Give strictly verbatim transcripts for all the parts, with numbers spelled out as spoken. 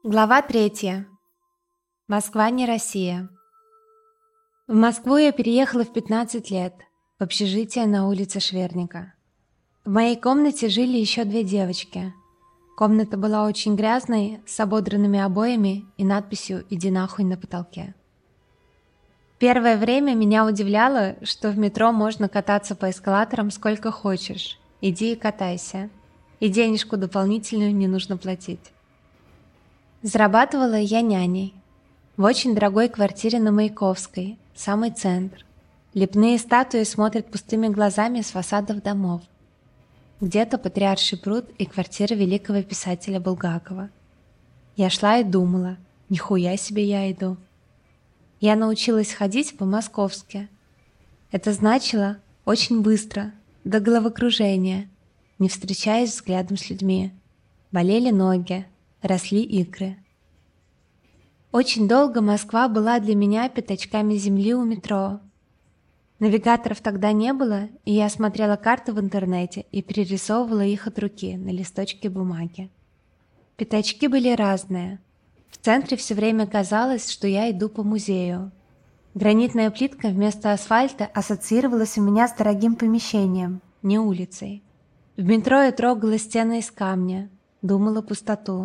Глава третья. Москва не Россия. В Москву я переехала в пятнадцать лет, в общежитие на улице Шверника. В моей комнате жили еще две девочки. Комната была очень грязной, с ободранными обоями и надписью «Иди нахуй» на потолке. Первое время меня удивляло, что в метро можно кататься по эскалаторам сколько хочешь. Иди и катайся. И денежку дополнительную не нужно платить. Зарабатывала я няней. В очень дорогой квартире на Маяковской, самый центр. Лепные статуи смотрят пустыми глазами с фасадов домов. Где-то Патриарший пруд и квартира великого писателя Булгакова. Я шла и думала, нихуя себе я иду. Я научилась ходить по-московски. Это значило очень быстро, до головокружения, не встречаясь взглядом с людьми. Болели ноги. Росли икры. Очень долго Москва была для меня пятачками земли у метро. Навигаторов тогда не было, и я смотрела карты в интернете и перерисовывала их от руки на листочке бумаги. Пятачки были разные. В центре все время казалось, что я иду по музею. Гранитная плитка вместо асфальта ассоциировалась у меня с дорогим помещением, не улицей. В метро я трогала стены из камня, думала пустоту.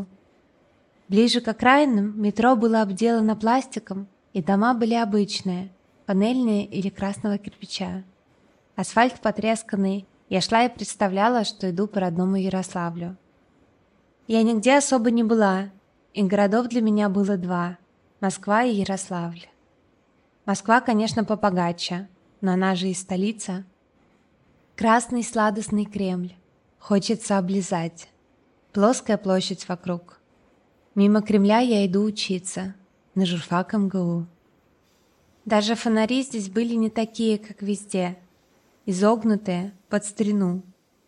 Ближе к окраинам метро было обделано пластиком, и дома были обычные, панельные или красного кирпича. Асфальт потресканный, я шла и представляла, что иду по родному Ярославлю. Я нигде особо не была, и городов для меня было два – Москва и Ярославль. Москва, конечно, попогаче, но она же и столица. Красный сладостный Кремль, хочется облизать, плоская площадь вокруг. Мимо Кремля я иду учиться, на журфак эм гэ у. Даже фонари здесь были не такие, как везде, изогнутые, под старину.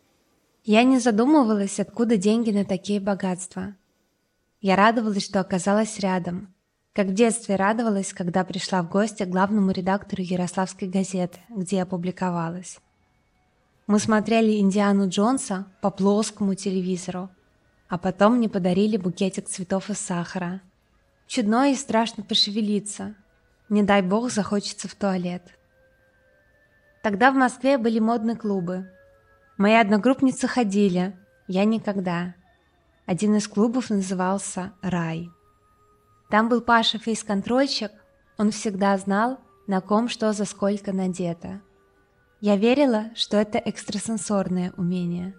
Я не задумывалась, откуда деньги на такие богатства. Я радовалась, что оказалась рядом, как в детстве радовалась, когда пришла в гости к главному редактору Ярославской газеты, где я публиковалась. Мы смотрели «Индиану Джонса» по плоскому телевизору, а потом мне подарили букетик цветов из сахара. Чудно и страшно пошевелиться. Не дай бог захочется в туалет. Тогда в Москве были модные клубы. Мои одногруппницы ходили, я никогда. Один из клубов назывался «Рай». Там был Паша фейс-контрольщик, он всегда знал, на ком что за сколько надето. Я верила, что это экстрасенсорное умение.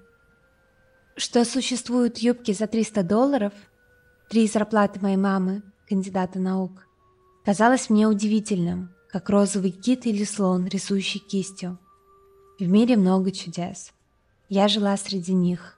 Что существуют юбки за триста долларов, три зарплаты моей мамы, кандидата наук, казалось мне удивительным, как розовый кит или слон, рисующий кистью. В мире много чудес. Я жила среди них.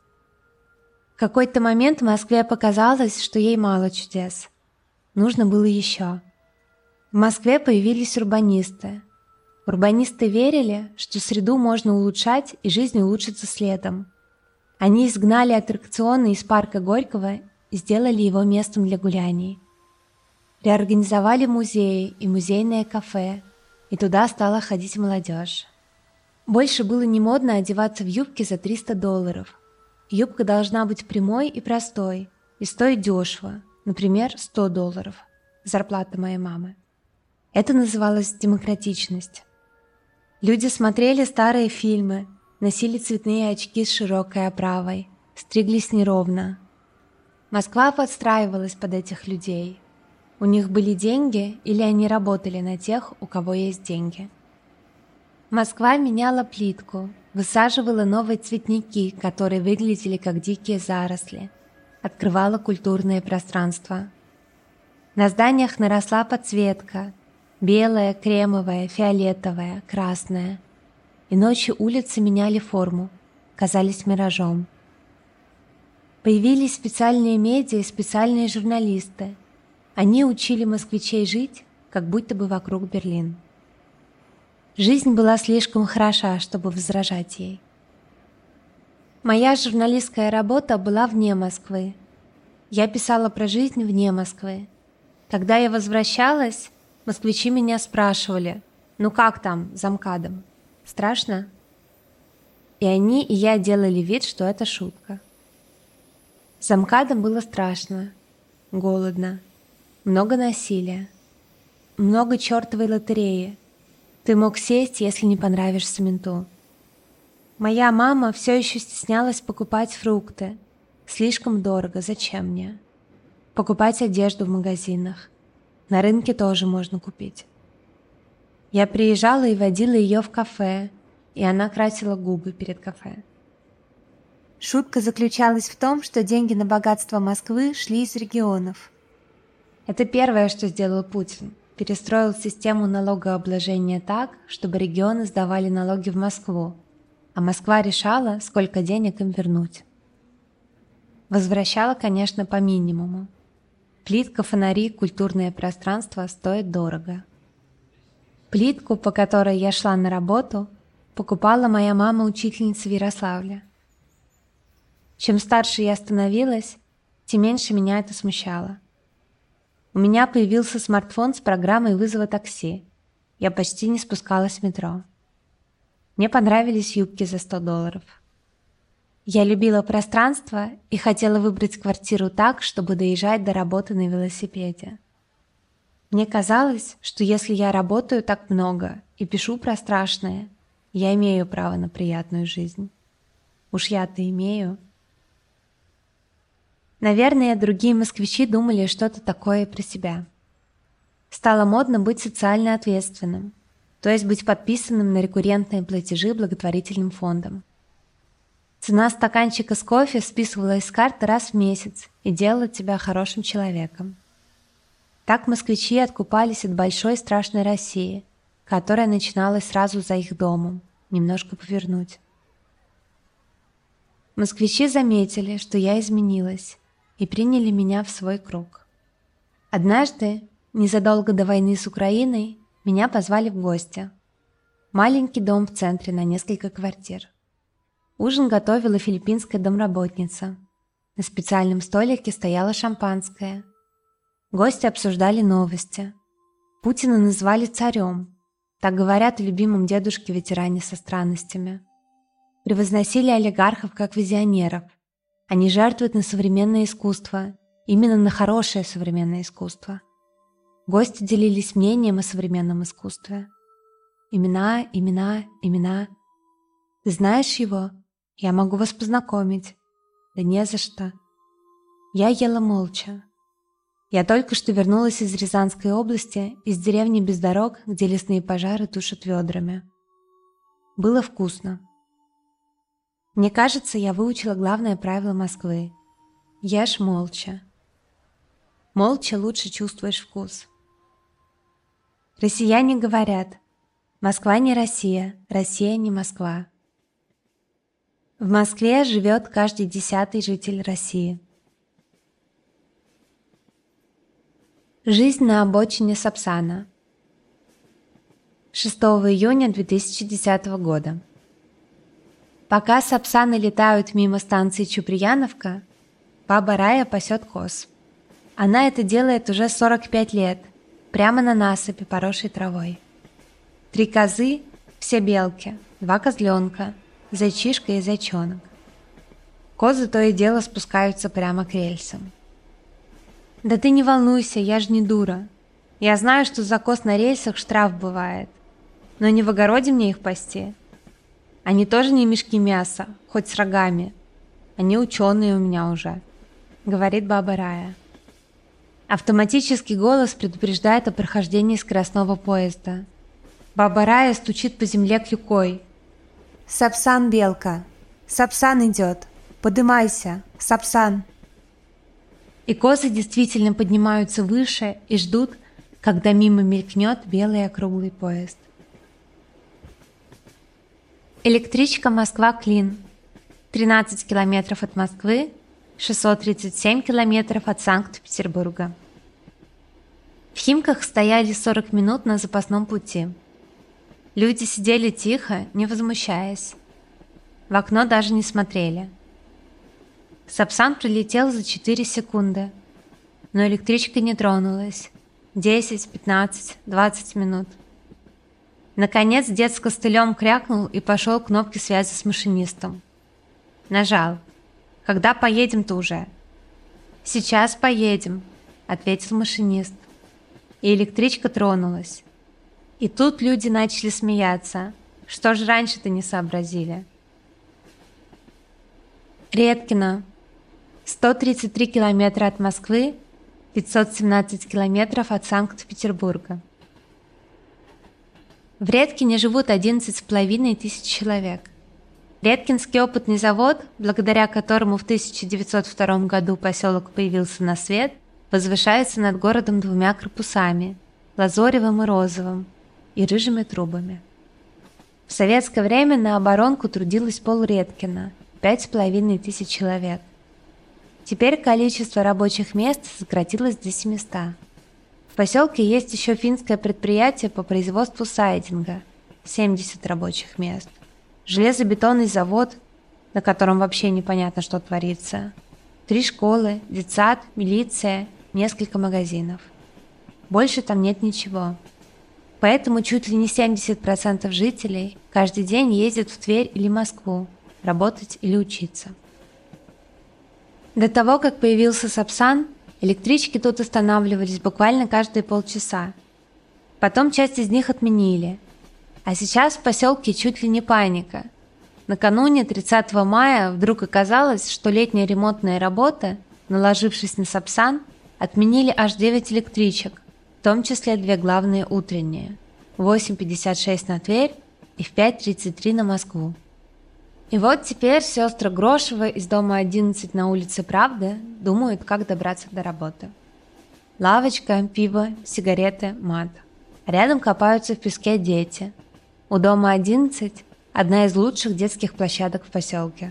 В какой-то момент в Москве показалось, что ей мало чудес. Нужно было еще. В Москве появились урбанисты. Урбанисты верили, что среду можно улучшать, и жизнь улучшится следом. Они изгнали аттракционы из парка Горького и сделали его местом для гуляний. Реорганизовали музеи и музейное кафе, и туда стала ходить молодежь. Больше было не модно одеваться в юбки за триста долларов. Юбка должна быть прямой и простой, и стоить дешево, например, сто долларов, зарплата моей мамы. Это называлось демократичность. Люди смотрели старые фильмы, носили цветные очки с широкой оправой, стриглись неровно. Москва подстраивалась под этих людей. У них были деньги или они работали на тех, у кого есть деньги. Москва меняла плитку, высаживала новые цветники, которые выглядели как дикие заросли, открывала культурное пространство. На зданиях наросла подсветка – белая, кремовая, фиолетовая, красная. И ночью улицы меняли форму, казались миражом. Появились специальные медиа и специальные журналисты. Они учили москвичей жить, как будто бы вокруг Берлин. Жизнь была слишком хороша, чтобы возражать ей. Моя журналистская работа была вне Москвы. Я писала про жизнь вне Москвы. Когда я возвращалась, москвичи меня спрашивали: «Ну как там, за МКАДом? Страшно?» И они, и я делали вид, что это шутка. За МКАДом было страшно. голодно. Много насилия. Много чертовой лотереи. Ты мог сесть, если не понравишься менту. Моя мама все еще стеснялась покупать фрукты. Слишком дорого, зачем мне? Покупать одежду в магазинах. На рынке тоже можно купить. Я приезжала и водила ее в кафе, и она красила губы перед кафе. Шутка заключалась в том, что деньги на богатство Москвы шли из регионов. Это первое, что сделал Путин. Перестроил систему налогообложения так, чтобы регионы сдавали налоги в Москву, а Москва решала, сколько денег им вернуть. Возвращала, конечно, по минимуму. Плитка, фонари, культурное пространство стоят дорого. Плитку, по которой я шла на работу, покупала моя мама-учительница в Ярославле. Чем старше я становилась, тем меньше меня это смущало. У меня появился смартфон с программой вызова такси. Я почти не спускалась с метро. Мне понравились юбки за сто долларов. Я любила пространство и хотела выбрать квартиру так, чтобы доезжать до работы на велосипеде. Мне казалось, что если я работаю так много и пишу про страшное, я имею право на приятную жизнь. Уж я-то имею. Наверное, другие москвичи думали что-то такое про себя. Стало модно быть социально ответственным, то есть быть подписанным на рекуррентные платежи благотворительным фондом. Цена стаканчика с кофе списывалась с карты раз в месяц и делала тебя хорошим человеком. Так москвичи откупались от большой страшной России, которая начиналась сразу за их домом, немножко повернуть. Москвичи заметили, что я изменилась, и приняли меня в свой круг. Однажды, незадолго до войны с Украиной, меня позвали в гости. Маленький дом в центре на несколько квартир. Ужин готовила филиппинская домработница. На специальном столике стояло шампанское. Гости обсуждали новости. Путина назвали царем. Так говорят о любимом дедушке-ветеране со странностями. Превозносили олигархов как визионеров. Они жертвуют на современное искусство, именно на хорошее современное искусство. Гости делились мнением о современном искусстве. Имена, имена, имена. Ты знаешь его? Я могу вас познакомить. Да не за что. Я ела молча. Я только что вернулась из Рязанской области, из деревни без дорог, где лесные пожары тушат ведрами. Было вкусно. Мне кажется, я выучила главное правило Москвы. Ешь молча. Молча лучше чувствуешь вкус. Россияне говорят: Москва не Россия, Россия не Москва. В Москве живет каждый десятый житель России. Жизнь на обочине Сапсана. шестого июня две тысячи десятого года. Пока сапсаны летают мимо станции Чуприяновка, баба Рая пасет коз. Она это делает уже сорок пять лет, прямо на насыпи, поросшей травой. Три козы, все белки, два козленка, зайчишка и зайчонок. Козы то и дело спускаются прямо к рельсам. «Да ты не волнуйся, я ж не дура. Я знаю, что за коз на рельсах штраф бывает. Но не в огороде мне их пасти. Они тоже не мешки мяса, хоть с рогами. Они ученые у меня уже», — говорит баба Рая. Автоматический голос предупреждает о прохождении скоростного поезда. Баба Рая стучит по земле клюкой. «Сапсан, белка! Сапсан идет! Подымайся! Сапсан!» И козы действительно поднимаются выше и ждут, когда мимо мелькнет белый округлый поезд. Электричка Москва-Клин. тринадцать километров от Москвы, шестьсот тридцать семь километров от Санкт-Петербурга. В Химках стояли сорок минут на запасном пути. Люди сидели тихо, не возмущаясь. В окно даже не смотрели. Сапсан прилетел за четыре секунды, но электричка не тронулась. десять, пятнадцать, двадцать минут. Наконец дед с костылем крякнул и пошел к кнопке связи с машинистом. Нажал. «Когда поедем-то уже?» «Сейчас поедем», — ответил машинист. И электричка тронулась. И тут люди начали смеяться. Что же раньше-то не сообразили? Редкино. сто тридцать три километра от Москвы, пятьсот семнадцать километров от Санкт-Петербурга. В Редкине живут одиннадцать с половиной тысяч человек. Редкинский опытный завод, благодаря которому в тысяча девятьсот втором году поселок появился на свет, возвышается над городом двумя корпусами – лазоревым и розовым, и рыжими трубами. В советское время на оборонку трудилось пол-Редкина – пять с половиной тысяч человек. Теперь количество рабочих мест сократилось до семисот. В поселке есть еще финское предприятие по производству сайдинга – семьдесят рабочих мест, железобетонный завод, на котором вообще непонятно, что творится, три школы, детсад, милиция, несколько магазинов. Больше там нет ничего. Поэтому чуть ли не семьдесят процентов жителей каждый день ездят в Тверь или Москву работать или учиться. До того, как появился Сапсан, электрички тут останавливались буквально каждые полчаса. Потом часть из них отменили. А сейчас в поселке чуть ли не паника. Накануне тридцатого мая вдруг оказалось, что летние ремонтные работы, наложившись на Сапсан, отменили аж девять электричек, в том числе две главные утренние – в восемь пятьдесят шесть на Тверь и в пять тридцать три на Москву. И вот теперь сестры Грошевы из дома одиннадцать на улице Правды думают, как добраться до работы. Лавочка, пиво, сигареты, мат. Рядом копаются в песке дети. У дома одиннадцать – одна из лучших детских площадок в поселке.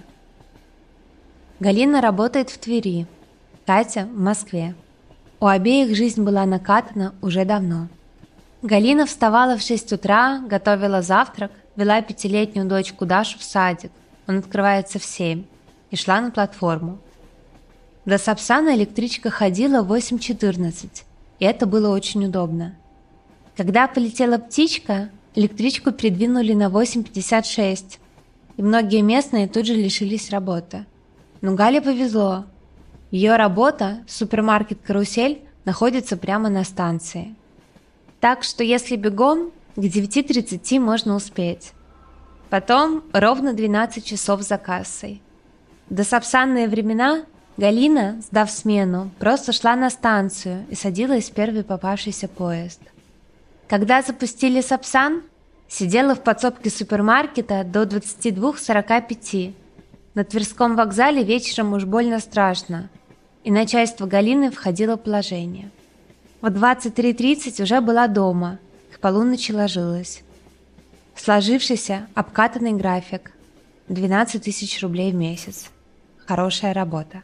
Галина работает в Твери, Катя – в Москве. У обеих жизнь была накатана уже давно. Галина вставала в шесть утра, готовила завтрак, вела пятилетнюю дочку Дашу в садик, он открывается в семь, и шла на платформу. До Сапсана электричка ходила в восемь четырнадцать, и это было очень удобно. Когда полетела птичка, электричку передвинули на восемь пятьдесят шесть, и многие местные тут же лишились работы. Но Гале повезло. Ее работа, супермаркет «Карусель», находится прямо на станции. Так что если бегом, к девяти тридцати можно успеть. Потом ровно двенадцать часов за кассой. До сапсанные времена Галина, сдав смену, просто шла на станцию и садилась в первый попавшийся поезд. Когда запустили Сапсан, сидела в подсобке супермаркета до двадцати двух сорока пяти. На Тверском вокзале вечером уж больно страшно, и начальство Галины входило в положение. В двадцать три тридцать уже была дома, к полуночи ложилась. Сложившийся, обкатанный график. двенадцать тысяч рублей в месяц. Хорошая работа.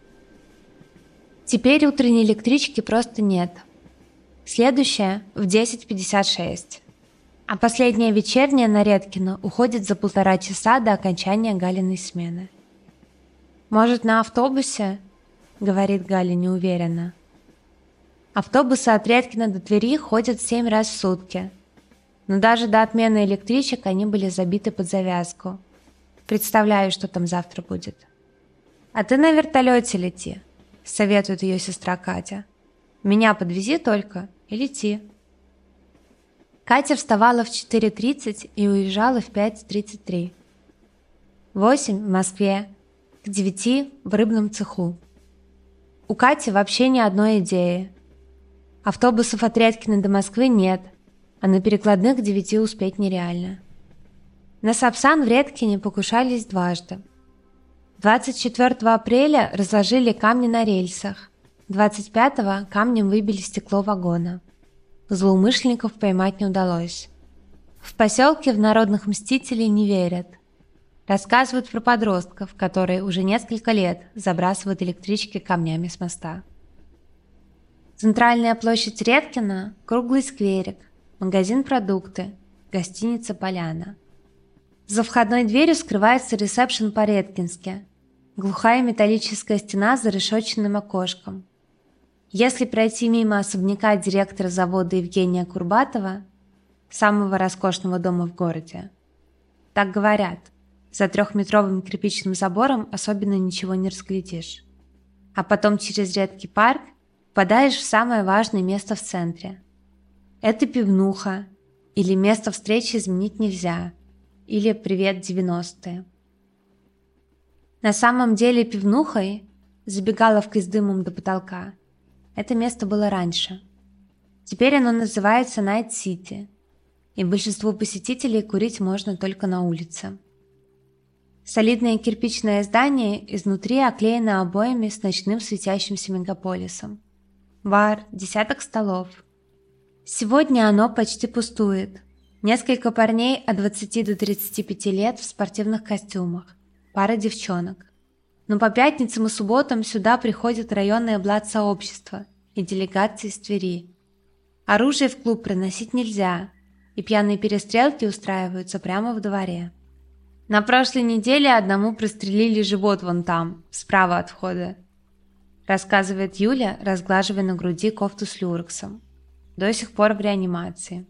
Теперь утренней электрички просто нет. Следующая в десять пятьдесят шесть. А последняя вечерняя на Редкино уходит за полтора часа до окончания Галиной смены. «Может, на автобусе?» — говорит Галя неуверенно. Автобусы от Редкина до Твери ходят семь раз в сутки. Но даже до отмены электричек они были забиты под завязку. Представляю, что там завтра будет. «А ты на вертолете лети», — советует ее сестра Катя. «Меня подвези только и лети». Катя вставала в четыре тридцать и уезжала в пять тридцать три. В восемь в Москве, к девяти в рыбном цеху. У Кати вообще ни одной идеи. Автобусов от Редкина до Москвы нет, а на перекладных к девяти успеть нереально. На Сапсан в Редкине покушались дважды. двадцать четвёртого апреля разложили камни на рельсах, двадцать пятого камнем выбили стекло вагона. Злоумышленников поймать не удалось. В поселке в народных мстителей не верят. Рассказывают про подростков, которые уже несколько лет забрасывают электрички камнями с моста. Центральная площадь Редкина – круглый скверик, магазин «Продукты», гостиница «Поляна». За входной дверью скрывается ресепшн по-редкински. Глухая металлическая стена с зарешетченным окошком. Если пройти мимо особняка директора завода Евгения Курбатова, самого роскошного дома в городе, так говорят, за трехметровым кирпичным забором особенно ничего не разглядишь. А потом через редкий парк попадаешь в самое важное место в центре. Это пивнуха, или место встречи изменить нельзя, или «Привет, девяностые». На самом деле пивнухой, забегаловкой с дымом до потолка, это место было раньше. Теперь оно называется Night City, и большинству посетителей курить можно только на улице. Солидное кирпичное здание изнутри оклеено обоями с ночным светящимся мегаполисом. Бар, десяток столов. Сегодня оно почти пустует. Несколько парней от двадцати до тридцати пяти лет в спортивных костюмах, пара девчонок. Но по пятницам и субботам сюда приходят районные блат-сообщества и делегации из Твери. Оружие в клуб приносить нельзя, и пьяные перестрелки устраиваются прямо в дворе. На прошлой неделе одному прострелили живот вон там, справа от входа, рассказывает Юля, разглаживая на груди кофту с люрексом. До сих пор в реанимации.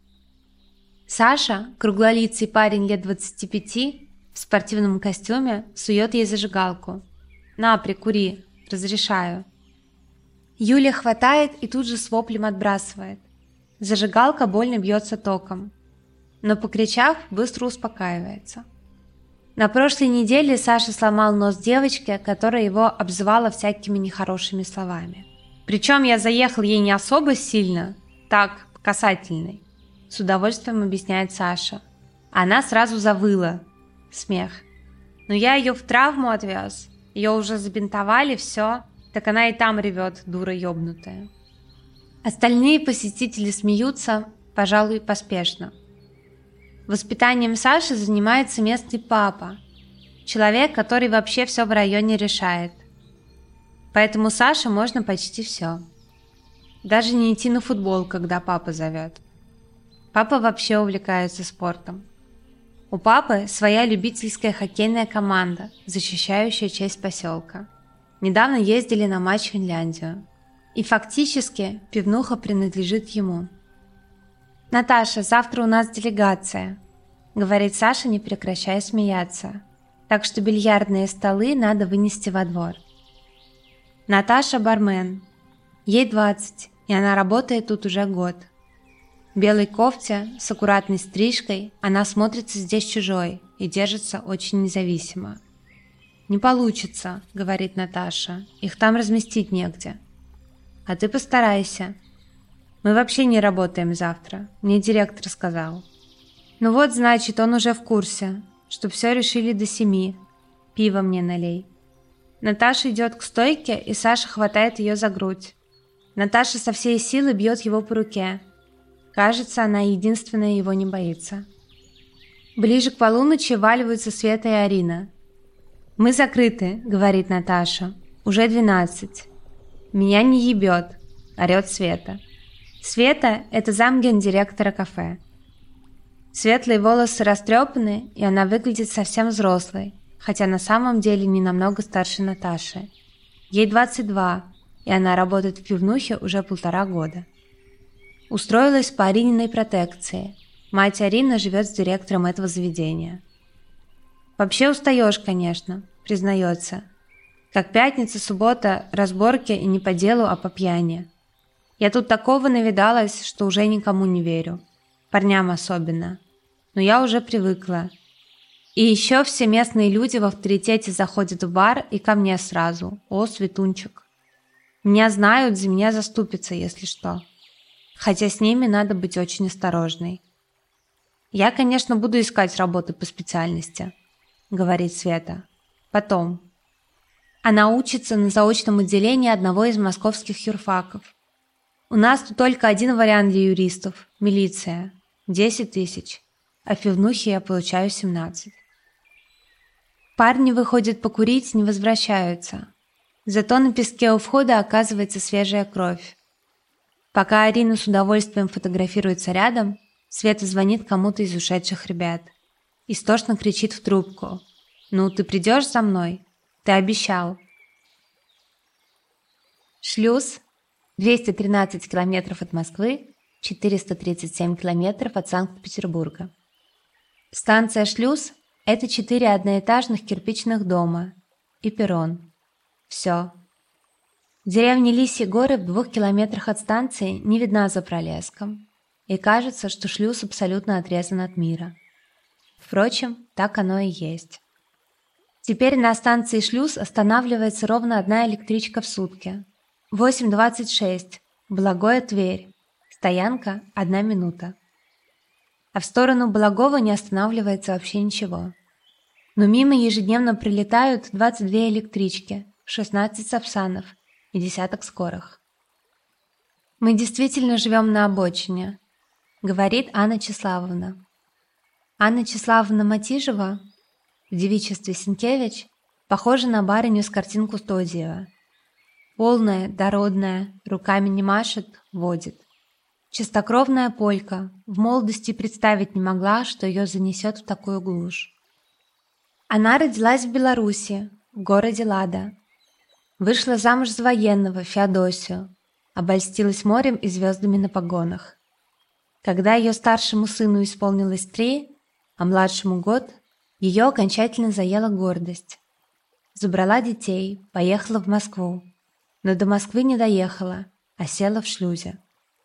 Саша, круглолицый парень лет двадцати пяти, в спортивном костюме, сует ей зажигалку. «На, прикури, разрешаю». Юля хватает и тут же с воплем отбрасывает. Зажигалка больно бьется током, но, покричав, быстро успокаивается. На прошлой неделе Саша сломал нос девочке, которая его обзывала всякими нехорошими словами. Причем я заехал ей не особо сильно, так, по касательной. С удовольствием объясняет Саша. Она сразу завыла. Смех. Но я ее в травму отвез. Ее уже забинтовали, все. Так она и там ревет, дура ебнутая. Остальные посетители смеются, пожалуй, поспешно. Воспитанием Саши занимается местный папа. Человек, который вообще все в районе решает. Поэтому Саше можно почти все. Даже не идти на футбол, когда папа зовет. Папа вообще увлекается спортом. У папы своя любительская хоккейная команда, защищающая честь поселка. Недавно ездили на матч в Финляндию. И фактически пивнуха принадлежит ему. «Наташа, завтра у нас делегация», — говорит Саша, не прекращая смеяться. «Так что бильярдные столы надо вынести во двор». Наташа бармен. Ей двадцать, и она работает тут уже год. В белой кофте с аккуратной стрижкой она смотрится здесь чужой и держится очень независимо. «Не получится», — говорит Наташа, — «их там разместить негде». «А ты постарайся. Мы вообще не работаем завтра, мне директор сказал». «Ну вот, значит, он уже в курсе, что все решили до семи. Пиво мне налей». Наташа идет к стойке, и Саша хватает ее за грудь. Наташа со всей силы бьет его по руке. Кажется, она единственная его не боится. Ближе к полуночи валиваются Света и Арина. «Мы закрыты», — говорит Наташа. «Уже двенадцать». «Меня не ебет», — орет Света. Света — это замгендиректора кафе. Светлые волосы растрепаны, и она выглядит совсем взрослой, хотя на самом деле не намного старше Наташи. Ей двадцать два, и она работает в пивнухе уже полтора года. Устроилась по Арининой протекции. Мать Арины живет с директором этого заведения. «Вообще устаешь, конечно», — признается. «Как пятница, суббота, разборки и не по делу, а по пьяни. Я тут такого навидалась, что уже никому не верю. Парням особенно. Но я уже привыкла. И еще все местные люди в авторитете заходят в бар и ко мне сразу. О, Светунчик. Меня знают, за меня заступятся, если что. Хотя с ними надо быть очень осторожной. Я, конечно, буду искать работы по специальности», — говорит Света. «Потом». Она учится на заочном отделении одного из московских юрфаков. «У нас тут только один вариант для юристов – милиция. десять тысяч. А в пивнухе я получаю семнадцать». Парни выходят покурить, не возвращаются. Зато на песке у входа оказывается свежая кровь. Пока Арина с удовольствием фотографируется рядом, Света звонит кому-то из ушедших ребят. Истошно кричит в трубку. «Ну, ты придешь за мной? Ты обещал». Шлюз. двести тринадцать километров от Москвы, четыреста тридцать семь километров от Санкт-Петербурга. Станция Шлюз – это четыре одноэтажных кирпичных дома и перрон. Все. Деревня Лисьи горы в двух километрах от станции не видна за пролеском, и кажется, что шлюз абсолютно отрезан от мира. Впрочем, так оно и есть. Теперь на станции шлюз останавливается ровно одна электричка в сутки. восемь двадцать шесть. Благое, Тверь. Стоянка – одна минута. А в сторону Благова не останавливается вообще ничего. Но мимо ежедневно прилетают двадцать две электрички, шестнадцать сапсанов и десяток скорых. «Мы действительно живем на обочине», — говорит Анна Числавовна. Анна Числавовна Матижева, в девичестве Сенкевич, похожа на барыню с картин Кустодиева. Полная, дородная, руками не машет, водит. Чистокровная полька, в молодости представить не могла, что ее занесет в такую глушь. Она родилась в Беларуси, в городе Лада. Вышла замуж за военного, Феодосию, обольстилась морем и звездами на погонах. Когда ее старшему сыну исполнилось три, а младшему год, ее окончательно заела гордость. Забрала детей, поехала в Москву, но до Москвы не доехала, а села в шлюзе.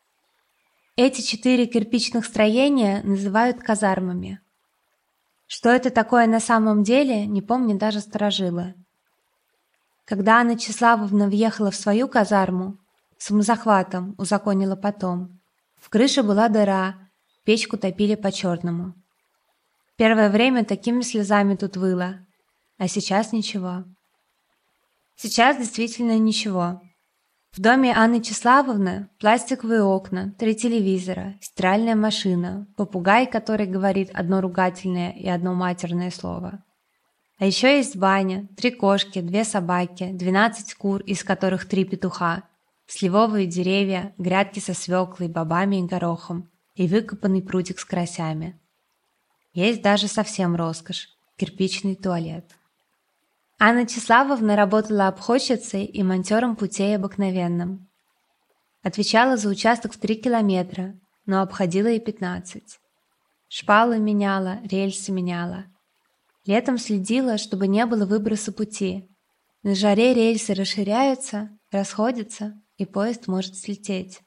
Эти четыре кирпичных строения называют казармами. Что это такое на самом деле, не помню даже старожилы. Когда Анна Числавовна въехала в свою казарму, самозахватом узаконила потом, в крыше была дыра, печку топили по-черному. Первое время такими слезами тут выло, а сейчас ничего. Сейчас действительно ничего. В доме Анны Числавовны пластиковые окна, три телевизора, стиральная машина, попугай, который говорит одно ругательное и одно матерное слово. А еще есть баня, три кошки, две собаки, двенадцать кур, из которых три петуха, сливовые деревья, грядки со свеклой, бобами и горохом и выкопанный прудик с карасями. Есть даже совсем роскошь – кирпичный туалет. Анна Числавовна работала обходчицей и монтером путей обыкновенным. Отвечала за участок в три километра, но обходила и пятнадцать. Шпалы меняла, рельсы меняла. Летом следила, чтобы не было выброса пути. На жаре рельсы расширяются, расходятся, и поезд может слететь.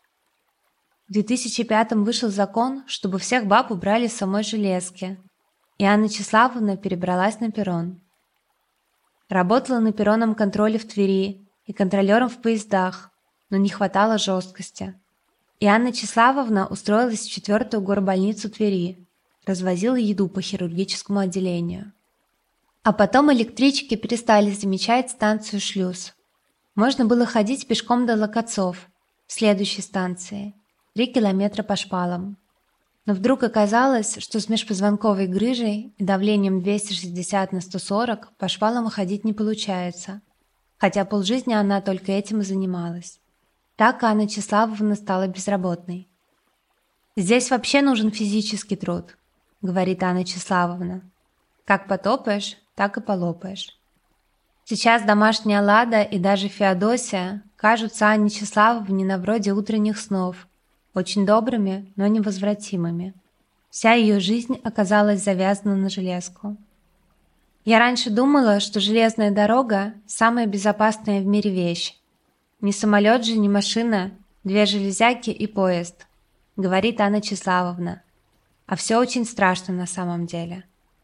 В две тысячи пятом вышел закон, чтобы всех баб убрали с самой железки, и Анна Числавовна перебралась на перрон. Работала на перронном контроле в Твери и контролером в поездах, но не хватало жесткости. И Анна Числавовна устроилась в четвертую горбольницу Твери, развозила еду по хирургическому отделению. А потом электрички перестали замечать станцию шлюз. Можно было ходить пешком до Локотцов, следующей станции, три километра по шпалам. Но вдруг оказалось, что с межпозвонковой грыжей и давлением двести шестьдесят на сто сорок по шпалам ходить не получается, хотя полжизни она только этим и занималась. Так Анна Числавовна стала безработной. «Здесь вообще нужен физический труд», — говорит Анна Числавовна. «Как потопаешь, так и полопаешь». Сейчас домашняя Лада и даже Феодосия кажутся Анне Числавовне на вроде утренних снов, очень добрыми, но невозвратимыми. Вся ее жизнь оказалась завязана на железку. Я раньше думала, что железная дорога – самая безопасная в мире вещь. Ни самолет же, ни машина, две железяки и поезд, говорит Анна Числавовна. А все очень страшно на самом деле.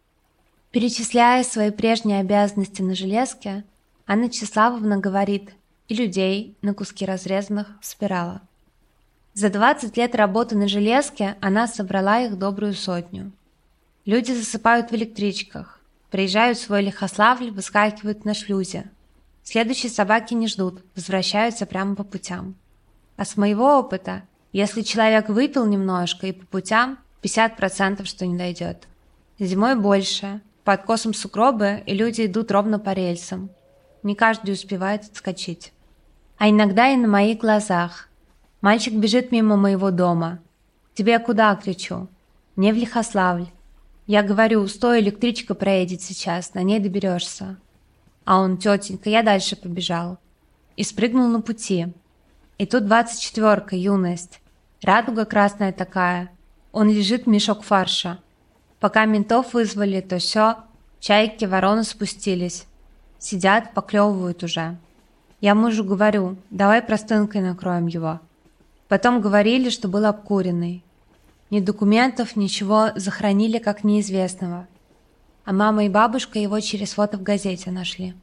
Перечисляя свои прежние обязанности на железке, Анна Числавовна говорит, и людей на куски разрезанных спирала. За двадцать лет работы на железке она собрала их добрую сотню. Люди засыпают в электричках, приезжают в свой Лихославль, выскакивают на шлюзе. Следующие собаки не ждут, возвращаются прямо по путям. А с моего опыта, если человек выпил немножко и по путям, пятьдесят процентов что не дойдет. Зимой больше, по откосам сугробы, и люди идут ровно по рельсам. Не каждый успевает отскочить. А иногда и на моих глазах. Мальчик бежит мимо моего дома. «Тебе куда?» — кричу. «Мне в Лихославль». Я говорю, стой, электричка проедет сейчас, на ней доберешься. А он, тетенька, я дальше побежал. И спрыгнул на пути. И тут двадцать четверка, юность. Радуга красная такая. Он лежит, мешок фарша. Пока ментов вызвали, то все, чайки, вороны спустились. Сидят, поклевывают уже. Я мужу говорю, давай простынкой накроем его. Потом говорили, что был обкуренный. Ни документов, ничего, захоронили как неизвестного. А мама и бабушка его через фото в газете нашли.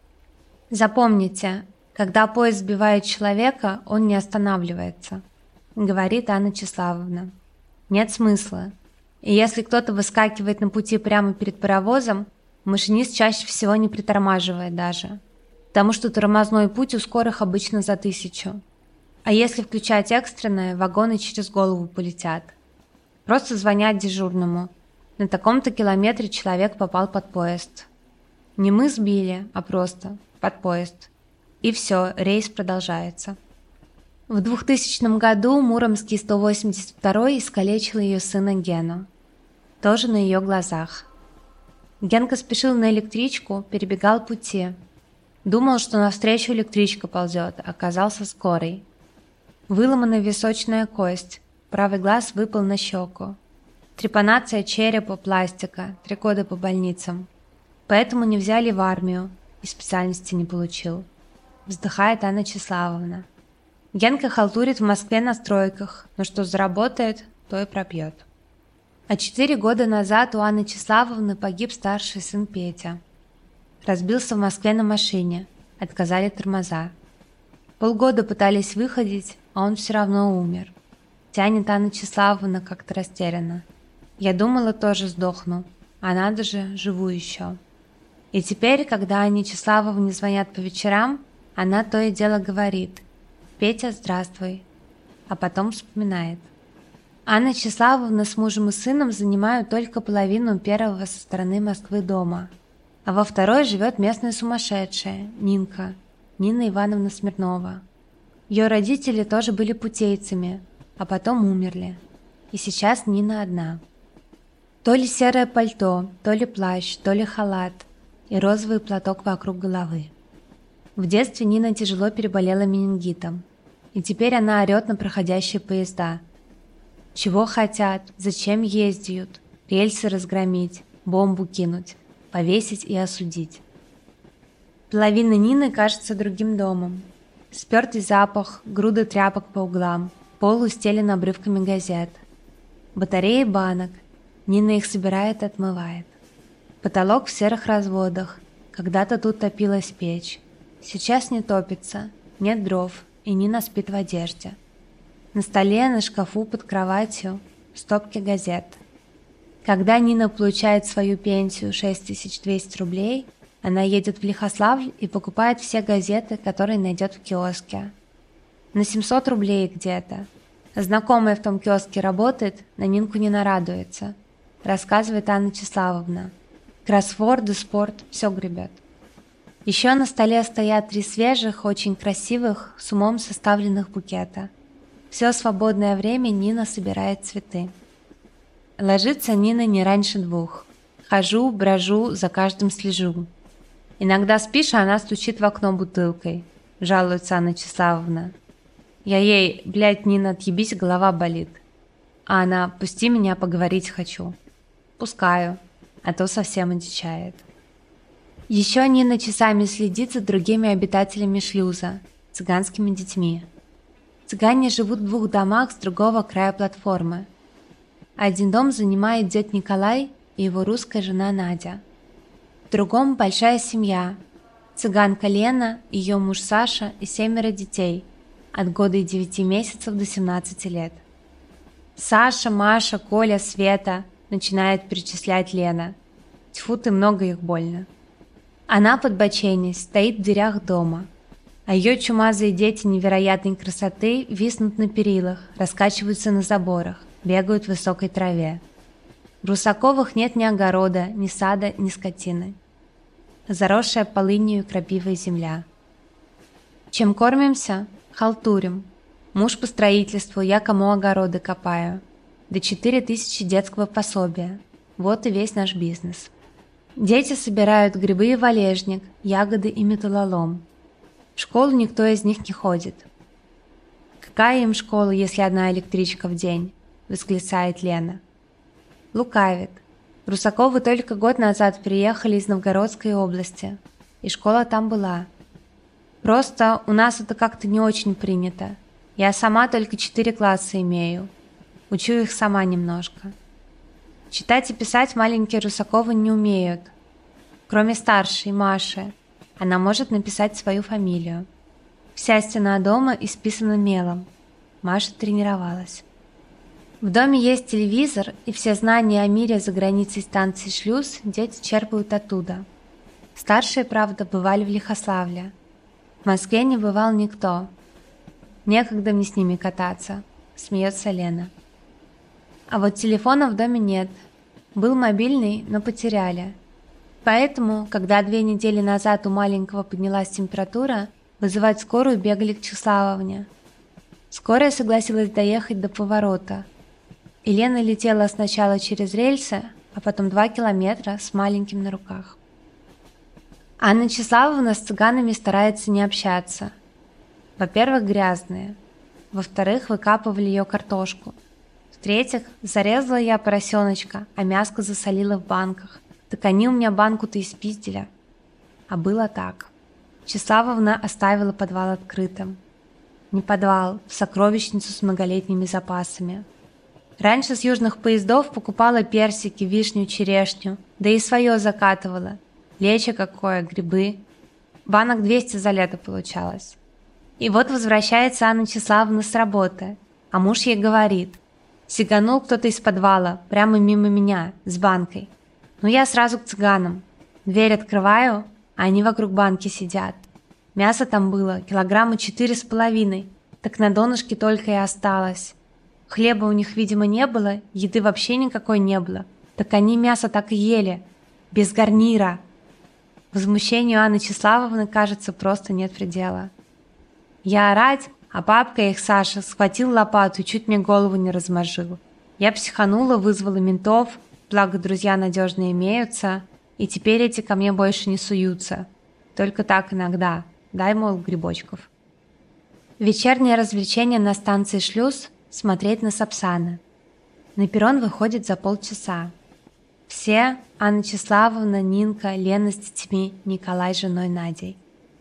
Запомните, когда поезд сбивает человека, он не останавливается, говорит Анна Числавовна. Нет смысла. И если кто-то выскакивает на пути прямо перед паровозом, машинист чаще всего не притормаживает даже, потому что тормозной путь у скорых обычно за тысячу. А если включать экстренное, вагоны через голову полетят. Просто звонят дежурному. На таком-то километре человек попал под поезд. Не мы сбили, а просто под поезд. И все, рейс продолжается. В двухтысячном году Муромский сто восемьдесят второй искалечил ее сына Гену. Тоже на ее глазах. Генка спешил на электричку, перебегал пути. Думал, что навстречу электричка ползет, а оказался скорой. Выломана височная кость, правый глаз выпал на щеку. Трепанация черепа, пластика, три года по больницам. Поэтому не взяли в армию и специальности не получил. Вздыхает Анна Числавовна. Генка халтурит в Москве на стройках, но что заработает, то и пропьет. А четыре года назад у Анны Числавовны погиб старший сын Петя. Разбился в Москве на машине, отказали тормоза. Полгода пытались выходить, а он все равно умер. Тянет Анна Числавовна как-то растерянно. Я думала, тоже сдохну, а надо же, живу еще. И теперь, когда Анне Числавовне звонят по вечерам, она то и дело говорит: «Петя, здравствуй», а потом вспоминает. Анна Числавовна с мужем и сыном занимают только половину первого со стороны Москвы дома, а во второй живет местная сумасшедшая, Нинка, Нина Ивановна Смирнова. Ее родители тоже были путейцами, а потом умерли, и сейчас Нина одна. То ли серое пальто, то ли плащ, то ли халат и розовый платок вокруг головы. В детстве Нина тяжело переболела менингитом, и теперь она орет на проходящие поезда. Чего хотят, зачем ездят, рельсы разгромить, бомбу кинуть, повесить и осудить. Половина Нины кажется другим домом. Спертый запах, груды тряпок по углам, пол устелен обрывками газет. Батареи банок, Нина их собирает и отмывает. Потолок в серых разводах, когда-то тут топилась печь. Сейчас не топится, нет дров, и Нина спит в одежде. На столе, на шкафу, под кроватью стопки газет. Когда Нина получает свою пенсию шесть тысяч двести рублей, она едет в Лихославль и покупает все газеты, которые найдет в киоске. На семьсот рублей где-то. Знакомая в том киоске работает, на Нинку не нарадуется, рассказывает Анна Числавовна. Кроссворды, спорт, все гребет. Еще на столе стоят три свежих, очень красивых, с умом составленных букета. Все свободное время Нина собирает цветы. Ложится Нина не раньше двух. Хожу, брожу, за каждым слежу. Иногда спишь, а она стучит в окно бутылкой, жалуется Анна Числавовна. Я ей: блядь, Нина, отъебись, голова болит. А она: пусти меня, поговорить хочу. Пускаю, а то совсем одичает. Еще Нина часами следит за другими обитателями шлюза, цыганскими детьми. Цыгане живут в двух домах с другого края платформы. Один дом занимает дед Николай и его русская жена Надя. В другом большая семья. Цыганка Лена, ее муж Саша и семеро детей от года и девяти месяцев до семнадцати лет. Саша, Маша, Коля, Света, начинает перечислять Лена. Тьфу ты, много их больно. Она, подбоченясь, стоит в дверях дома, а ее чумазые дети невероятной красоты виснут на перилах, раскачиваются на заборах, бегают в высокой траве. В Русаковых нет ни огорода, ни сада, ни скотины. Заросшая полынью и крапивой земля. Чем кормимся? Халтурим. Муж по строительству, я кому огороды копаю. До четыре тысячи детского пособия. Вот и весь наш бизнес. Дети собирают грибы и валежник, ягоды и металлолом. В школу никто из них не ходит. «Какая им школа, если одна электричка в день?» – восклицает Лена. Лукавит. Русаковы только год назад приехали из Новгородской области, и школа там была. Просто у нас это как-то не очень принято. Я сама только четыре класса имею. Учу их сама немножко. Читать и писать маленькие Русаковы не умеют. Кроме старшей, Маши. Она может написать свою фамилию. Вся стена дома исписана мелом. Маша тренировалась. В доме есть телевизор, и все знания о мире за границей станции Шлюз дети черпают оттуда. Старшие, правда, бывали в Лихославле. В Москве не бывал никто. Некогда мне с ними кататься, смеется Лена. А вот телефона в доме нет. Был мобильный, но потеряли. Поэтому, когда две недели назад у маленького поднялась температура, вызывать скорую бегали к Числавовне. Скорая согласилась доехать до поворота. И Лена летела сначала через рельсы, а потом два километра с маленьким на руках. Анна Числавовна с цыганами старается не общаться. Во-первых, грязные. Во-вторых, выкапывали ее картошку. В-третьих, зарезала я поросеночка, а мяско засолила в банках. Так они у меня банку-то испиздили. А было так. Числавовна оставила подвал открытым. Не подвал, сокровищницу с многолетними запасами. Раньше с южных поездов покупала персики, вишню, черешню, да и свое закатывала. Лечо какое, грибы. Банок двести за лето получалось. И вот возвращается Анна Числавовна с работы, а муж ей говорит: сиганул кто-то из подвала, прямо мимо меня, с банкой. Ну я сразу к цыганам. Дверь открываю, а они вокруг банки сидят. Мяса там было килограмма четыре с половиной, так на донышке только и осталось. Хлеба у них, видимо, не было, еды вообще никакой не было. Так они мясо так и ели, без гарнира. Возмущению Анны Числавовны, кажется, просто нет предела. Я орать, а папка их, Саша, схватил лопату и чуть мне голову не размозжил. Я психанула, вызвала ментов, благо друзья надежные имеются, и теперь эти ко мне больше не суются. Только так иногда, дай, мол, грибочков. Вечернее развлечение на станции Шлюз – смотреть на Сапсана. На перрон выходит за полчаса. Все – Анна Числавовна, Нинка, Лена с детьми, Николай с женой Надей.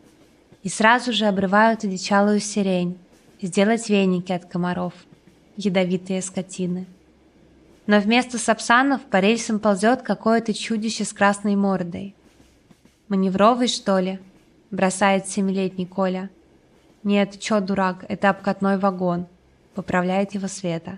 И сразу же обрывают одичалую сирень, сделать веники от комаров, ядовитые скотины. Но вместо сапсанов по рельсам ползет какое-то чудище с красной мордой. «Маневровый, что ли?» – бросает семилетний Коля. «Нет, чё, дурак, это обкатной вагон», – поправляет его Света.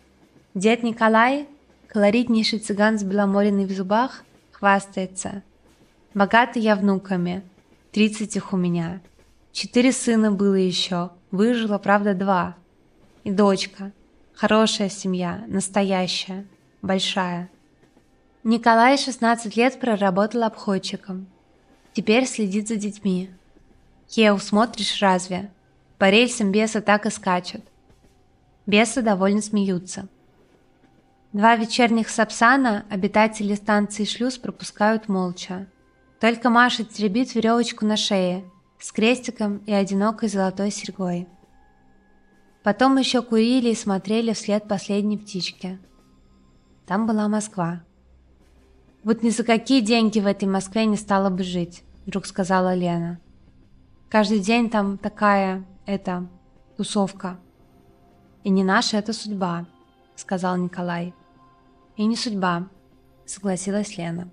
Дед Николай, колоритнейший цыган с беломориной в зубах, хвастается: «Богатый я внуками, тридцать их у меня. Четыре сына было еще, выжило, правда, два. И дочка. Хорошая семья, настоящая, большая». Николай шестнадцать лет проработал обходчиком. Теперь следит за детьми. «Еу, смотришь разве? По рельсам бесы так и скачут». Бесы довольно смеются. Два вечерних сапсана обитатели станции Шлюз пропускают молча. Только Маша теребит веревочку на шее с крестиком и одинокой золотой серьгой. Потом еще курили и смотрели вслед последней птички. Там была Москва. «Вот ни за какие деньги в этой Москве не стала бы жить», — вдруг сказала Лена. «Каждый день там такая, это, тусовка». «И не наша это судьба», — сказал Николай. «И не судьба», — согласилась Лена.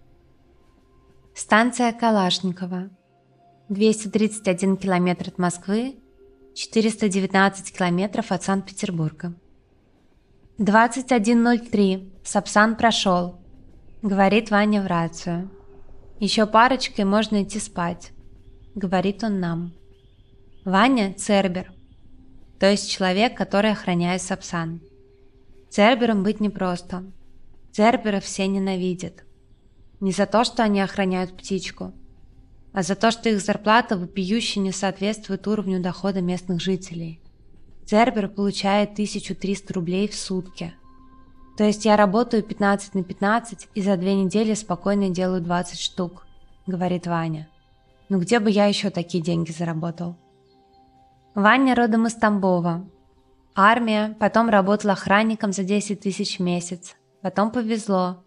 Станция Калашникова. двести тридцать один километр от Москвы, четыреста девятнадцать километров от Санкт-Петербурга. двадцать один ноль три. Сапсан прошел, говорит Ваня в рацию. Еще парочкой можно идти спать, говорит он нам. Ваня – цербер, то есть человек, который охраняет Сапсан. Цербером быть непросто. Церберов все ненавидят. Не за то, что они охраняют птичку, а за то, что их зарплата вопиюще не соответствует уровню дохода местных жителей. Цербер получает тысячу триста рублей в сутки. То есть я работаю пятнадцать на пятнадцать и за две недели спокойно делаю двадцать штук, говорит Ваня. Ну где бы я еще такие деньги заработал? Ваня родом из Тамбова. Армия, потом работал охранником за десять тысяч в месяц. Потом повезло.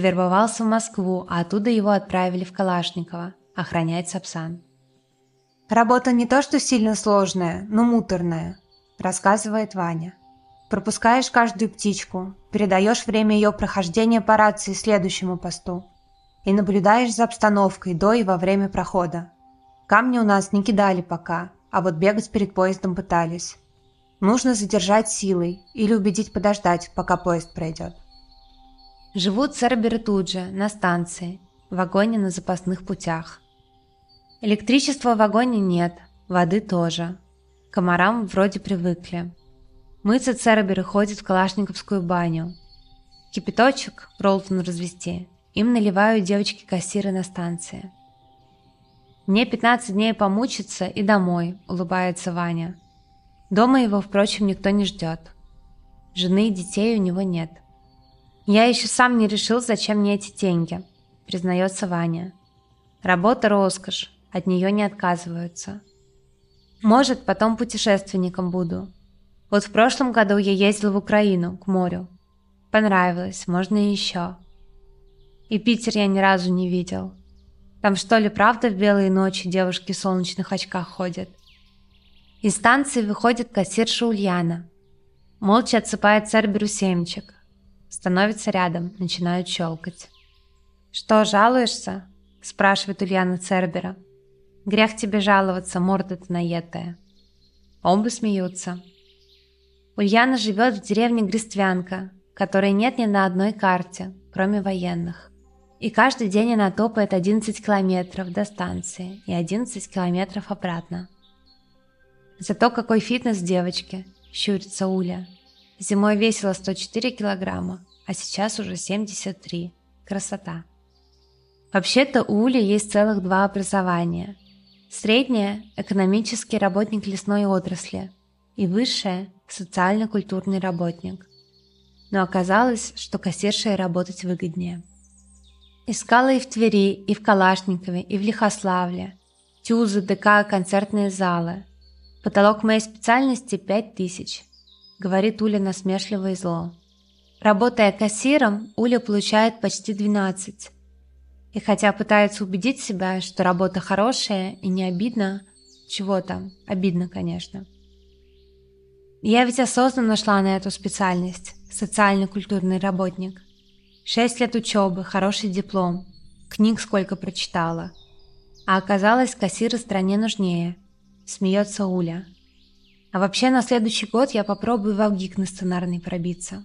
Завербовался в Москву, а оттуда его отправили в Калашниково охранять Сапсан. «Работа не то что сильно сложная, но муторная», – рассказывает Ваня. «Пропускаешь каждую птичку, передаешь время ее прохождения по рации следующему посту и наблюдаешь за обстановкой до и во время прохода. Камни у нас не кидали пока, а вот бегать перед поездом пытались. Нужно задержать силой или убедить подождать, пока поезд пройдет». Живут церберы тут же, на станции, в вагоне на запасных путях. Электричества в вагоне нет, воды тоже. К комарам вроде привыкли. Мыться церберы ходят в Калашниковскую баню. Кипяточек, Ролтон развести, им наливают девочки-кассиры на станции. «Мне пятнадцать дней помучиться и домой», – улыбается Ваня. Дома его, впрочем, никто не ждет. Жены и детей у него нет. «Я еще сам не решил, зачем мне эти деньги», – признается Ваня. «Работа – роскошь, от нее не отказываются. Может, потом путешественником буду. Вот в прошлом году я ездил в Украину, к морю. Понравилось, можно и еще. И Питер я ни разу не видел. Там что ли правда в белые ночи девушки в солнечных очках ходят?» Из станции выходит кассирша Ульяна. Молча отсыпает церберу семечек. Становится рядом, начинают щелкать. «Что, жалуешься?» – спрашивает Ульяна цербера. «Грех тебе жаловаться, морда-то наетая». Оба смеются. Ульяна живет в деревне Грествянка, которой нет ни на одной карте, кроме военных. И каждый день она топает одиннадцать километров до станции и одиннадцать километров обратно. «Зато какой фитнес девочки!» – щурится Уля. «Зимой весила сто четыре килограмма, а сейчас уже семьдесят три. Красота!» Вообще-то у Ули есть целых два образования. Среднее – экономический работник лесной отрасли, и высшее – социально-культурный работник. Но оказалось, что кассиршей работать выгоднее. Искала и в Твери, и в Калашникове, и в Лихославле. Тюзы, ДК, концертные залы. Потолок моей специальности – пять тысяч, говорит Уля насмешливо и зло. Работая кассиром, Уля получает почти двенадцать. И хотя пытается убедить себя, что работа хорошая и не обидно, чего там, обидно, конечно. Я ведь осознанно шла на эту специальность – социально-культурный работник. Шесть лет учебы, хороший диплом, книг сколько прочитала. А оказалось, кассиры стране нужнее, смеется Уля. А вообще на следующий год я попробую в АУГИК на сценарный пробиться.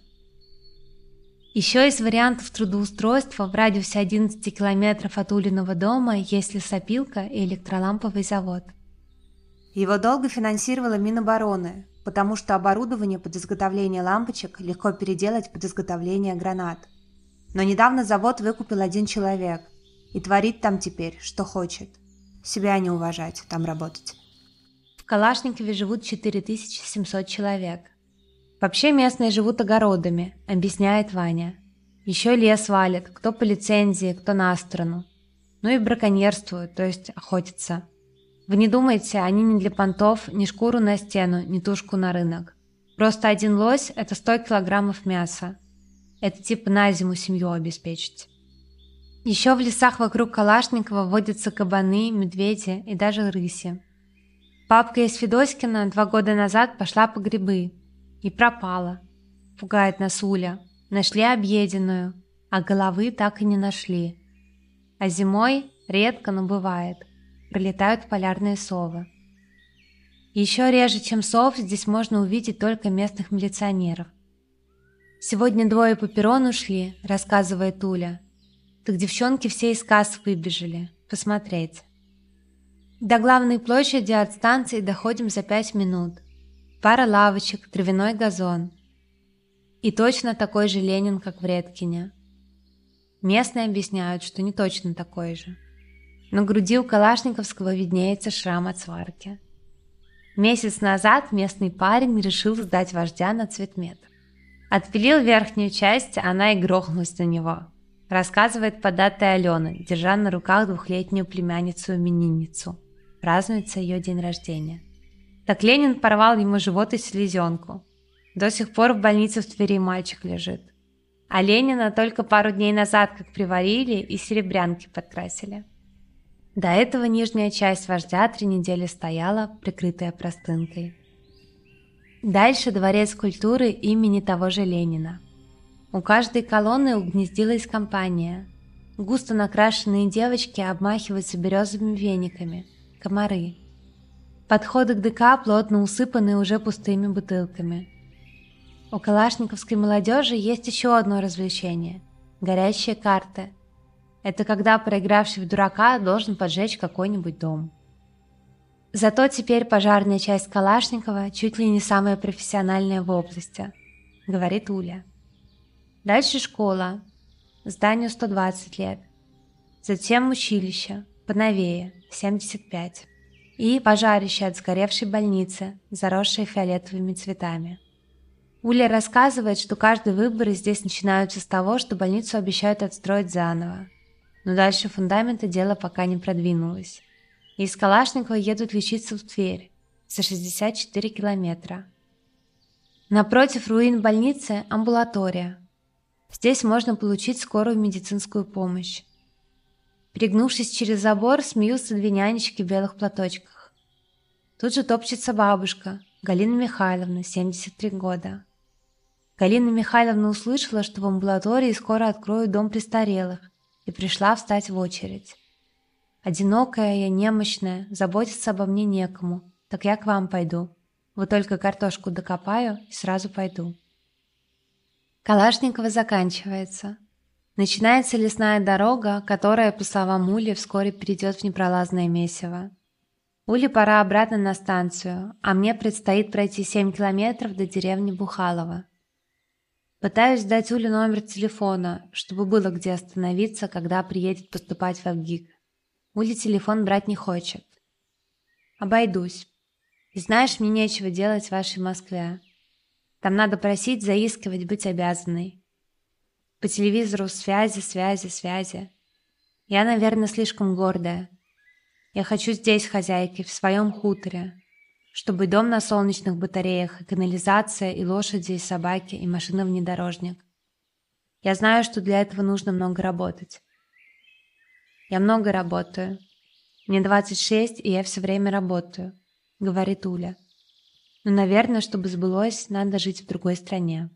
Еще из вариантов трудоустройства в радиусе одиннадцати километров от Улиного дома есть лесопилка и электроламповый завод. Его долго финансировала Минобороны, потому что оборудование под изготовление лампочек легко переделать под изготовление гранат. Но недавно завод выкупил один человек и творит там теперь, что хочет. Себя не уважать, там работать. В Калашникове живут четыре тысячи семьсот человек. Вообще местные живут огородами, объясняет Ваня. Еще лес валят, кто по лицензии, кто на сторону. Ну и браконьерствуют, то есть охотятся. Вы не думайте, они не для понтов, ни шкуру на стену, ни тушку на рынок. Просто один лось – это сто килограммов мяса. Это типа на зиму семью обеспечить. Еще в лесах вокруг Калашникова водятся кабаны, медведи и даже рыси. Бабка из Федоськина два года назад пошла по грибы. И пропала. Пугает нас Уля. Нашли объеденную, а головы так и не нашли. А зимой, редко, но бывает, прилетают полярные совы. Еще реже, чем сов, здесь можно увидеть только местных милиционеров. «Сегодня двое по перрону шли», — рассказывает Уля. «Так девчонки все из касс выбежали. Посмотреть. До главной площади от станции доходим за пять минут. Пара лавочек, травяной газон. И точно такой же Ленин, как в Редкине. Местные объясняют, что не точно такой же. На груди у Калашниковского виднеется шрам от сварки. Месяц назад местный парень решил сдать вождя на цветметр. Отпилил верхнюю часть, она и грохнулась на него», — рассказывает податая Алена, держа на руках двухлетнюю племянницу-именинницу. Празднуется ее день рождения. Так Ленин порвал ему живот и селезенку. До сих пор в больнице в Твери мальчик лежит. А Ленина только пару дней назад как приварили и серебрянки подкрасили. До этого нижняя часть вождя три недели стояла, прикрытая простынкой. Дальше дворец культуры имени того же Ленина. У каждой колонны угнездилась компания. Густо накрашенные девочки обмахиваются березовыми вениками, комары. Подходы к ДК плотно усыпаны уже пустыми бутылками. У калашниковской молодежи есть еще одно развлечение – горящие карты. Это когда проигравший в дурака должен поджечь какой-нибудь дом. Зато теперь пожарная часть Калашникова чуть ли не самая профессиональная в области, говорит Уля. Дальше школа, зданию сто двадцать лет. Затем училище, поновее, семьдесят пять. И пожарище от сгоревшей больницы, заросшее фиолетовыми цветами. Уля рассказывает, что каждый выбор здесь начинаются с того, что больницу обещают отстроить заново. Но дальше фундамента дело пока не продвинулось. И из Калашникова едут лечиться в Тверь за шестьдесят четыре километра. Напротив руин больницы – амбулатория. Здесь можно получить скорую медицинскую помощь. Пригнувшись через забор, смеются две нянечки в белых платочках. Тут же топчется бабушка, Галина Михайловна, семьдесят три года. Галина Михайловна услышала, что в амбулатории скоро откроют дом престарелых, и пришла встать в очередь. «Одинокая я, немощная, заботиться обо мне некому, так я к вам пойду. Вот только картошку докопаю и сразу пойду». Калашникова заканчивается. Начинается лесная дорога, которая, по словам Ули, вскоре перейдет в непролазное месиво. Уле пора обратно на станцию, а мне предстоит пройти семь километров до деревни Бухалово. Пытаюсь дать Уле номер телефона, чтобы было где остановиться, когда приедет поступать в АГИК. Уля телефон брать не хочет. Обойдусь. И знаешь, мне нечего делать в вашей Москве. Там надо просить, заискивать, быть обязанной. По телевизору связи, связи, связи. Я, наверное, слишком гордая. Я хочу здесь хозяйкой, в своем хуторе. Чтобы дом на солнечных батареях, и канализация, и лошади, и собаки, и машина-внедорожник. Я знаю, что для этого нужно много работать. Я много работаю. Мне двадцать шесть, и я все время работаю, говорит Уля. Но, наверное, чтобы сбылось, надо жить в другой стране.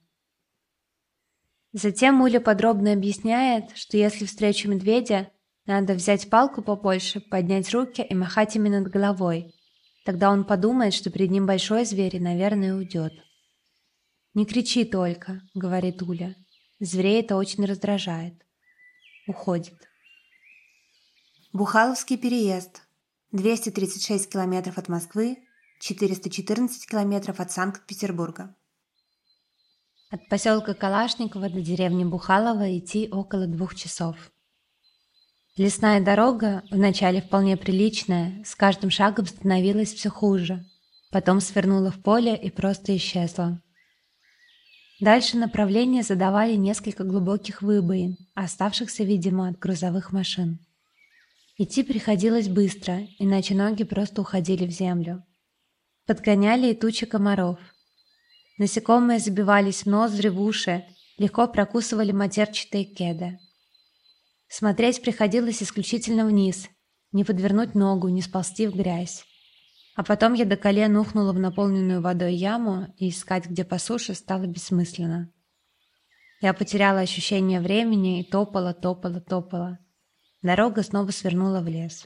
Затем Уля подробно объясняет, что если встречу медведя, надо взять палку побольше, поднять руки и махать ими над головой. Тогда он подумает, что перед ним большой зверь и, наверное, уйдет. «Не кричи только», — говорит Уля. Зверей это очень раздражает. Уходит. Бухаловский переезд. двести тридцать шесть километров от Москвы, четыреста четырнадцать километров от Санкт-Петербурга. От поселка Калашникова до деревни Бухалово идти около двух часов. Лесная дорога, вначале вполне приличная, с каждым шагом становилась все хуже. Потом свернула в поле и просто исчезла. Дальше направление задавали несколько глубоких выбоин, оставшихся, видимо, от грузовых машин. Идти приходилось быстро, иначе ноги просто уходили в землю. Подгоняли и тучи комаров. Насекомые забивались в ноздри, в уши, легко прокусывали матерчатые кеды. Смотреть приходилось исключительно вниз, не подвернуть ногу, не сползти в грязь. А потом я до колен ухнула в наполненную водой яму, и искать где по суше стало бессмысленно. Я потеряла ощущение времени и топала, топала, топала. Дорога снова свернула в лес.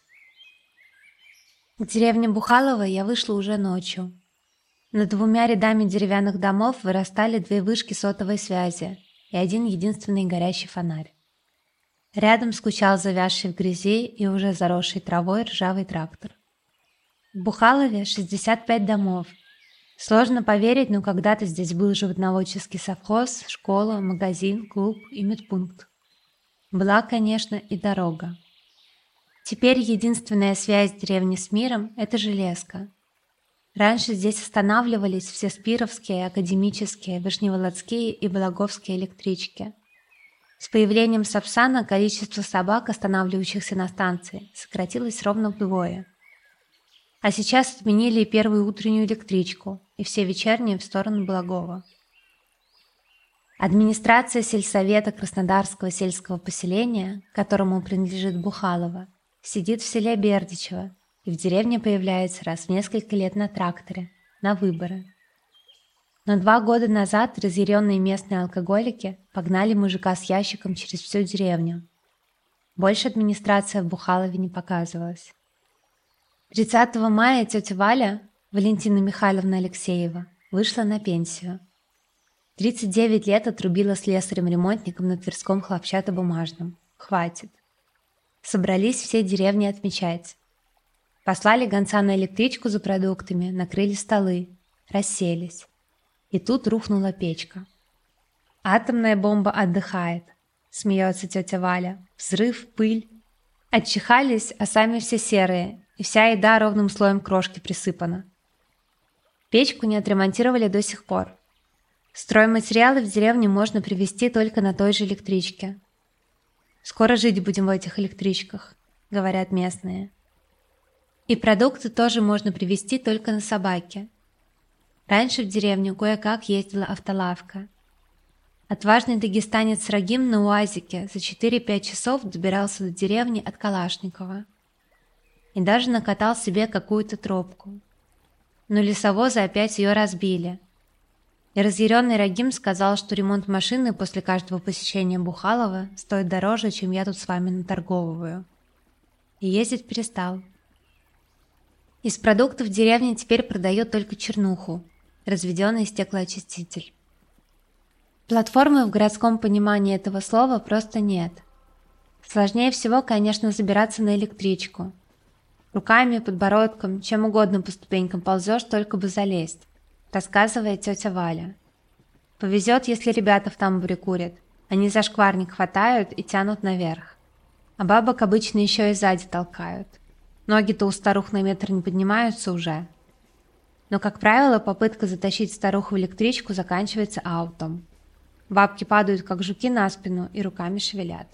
К деревне Бухалово я вышла уже ночью. Над двумя рядами деревянных домов вырастали две вышки сотовой связи и один единственный горящий фонарь. Рядом скучал завязший в грязи и уже заросший травой ржавый трактор. В Бухалове шестьдесят пять домов. Сложно поверить, но когда-то здесь был животноводческий совхоз, школа, магазин, клуб и медпункт. Была, конечно, и дорога. Теперь единственная связь деревни с миром – это железка. Раньше здесь останавливались все спировские, академические, вышневолодские и благовские электрички. С появлением Сапсана количество собак, останавливающихся на станции, сократилось ровно вдвое. А сейчас отменили и первую утреннюю электричку, и все вечерние в сторону Благова. Администрация сельсовета Краснодарского сельского поселения, которому принадлежит Бухалово, сидит в селе Бердичево и в деревне появляется раз в несколько лет на тракторе, на выборы. Но два года назад разъяренные местные алкоголики погнали мужика с ящиком через всю деревню. Больше администрация в Бухалове не показывалась. тридцатого мая тетя Валя, Валентина Михайловна Алексеева, вышла на пенсию. тридцать девять лет отрубила слесарем-ремонтником на Тверском хлопчатобумажном. Хватит. Собрались все деревни отмечать. Послали гонца на электричку за продуктами, накрыли столы, расселись. И тут рухнула печка. «Атомная бомба отдыхает», — смеется тетя Валя. Взрыв, пыль. Отчихались, а сами все серые, и вся еда ровным слоем крошки присыпана. Печку не отремонтировали до сих пор. Стройматериалы в деревне можно привезти только на той же электричке. «Скоро жить будем в этих электричках», — говорят местные. И продукты тоже можно привезти только на собаке. Раньше в деревню кое-как ездила автолавка. Отважный дагестанец Рагим на УАЗике за четыре-пять часов добирался до деревни от Калашникова. И даже накатал себе какую-то тропку. Но лесовозы опять ее разбили. И разъяренный Рагим сказал, что ремонт машины после каждого посещения Бухалова стоит дороже, чем я тут с вами наторговываю. И ездить перестал. Из продуктов в деревне теперь продает только чернуху, разведенный стеклоочиститель. Платформы в городском понимании этого слова просто нет. Сложнее всего, конечно, забираться на электричку. Руками, подбородком, чем угодно по ступенькам ползешь, только бы залезть, рассказывает тетя Валя. Повезет, если ребята в тамбуре курят. Они за шкварник хватают и тянут наверх. А бабок обычно еще и сзади толкают. Ноги-то у старух на метр не поднимаются уже. Но, как правило, попытка затащить старуху в электричку заканчивается аутом. Бабки падают, как жуки, на спину и руками шевелят.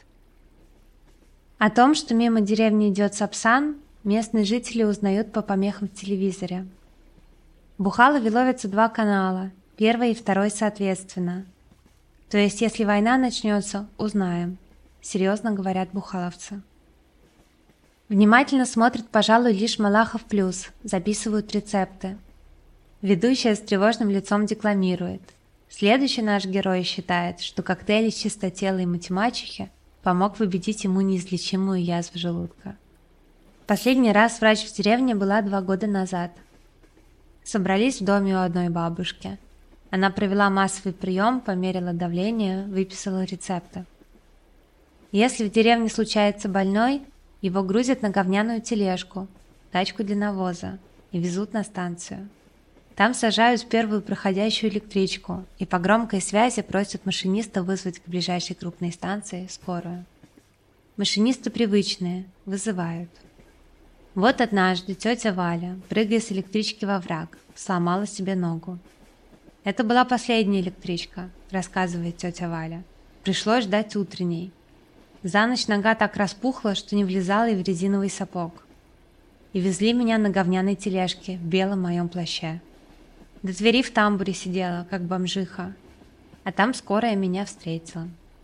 О том, что мимо деревни идет Сапсан, местные жители узнают по помехам в телевизоре. В Бухалове ловятся два канала, первый и второй соответственно. То есть, если война начнется, узнаем, серьезно говорят бухаловцы. Внимательно смотрит, пожалуй, лишь Малахов плюс, записывают рецепты. Ведущая с тревожным лицом декламирует. Следующий наш герой считает, что коктейль из чистотелой математики помог победить ему неизлечимую язву желудка. Последний раз врач в деревне была два года назад. Собрались в доме у одной бабушки. Она провела массовый прием, померила давление, выписала рецепты. Если в деревне случается больной, его грузят на говняную тележку, тачку для навоза и везут на станцию. Там сажают в первую проходящую электричку и по громкой связи просят машиниста вызвать к ближайшей крупной станции скорую. Машинисты привычные, вызывают. Вот однажды тетя Валя, прыгая с электрички во враг, сломала себе ногу. Это была последняя электричка, рассказывает тетя Валя. Пришлось ждать утренней. За ночь нога так распухла, что не влезала и в резиновый сапог. И везли меня на говняной тележке в белом моем плаще. До двери в тамбуре сидела, как бомжиха. А там скорая меня встретила.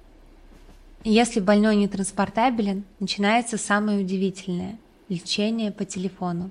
И если больной не транспортабелен, начинается самое удивительное – лечение по телефону.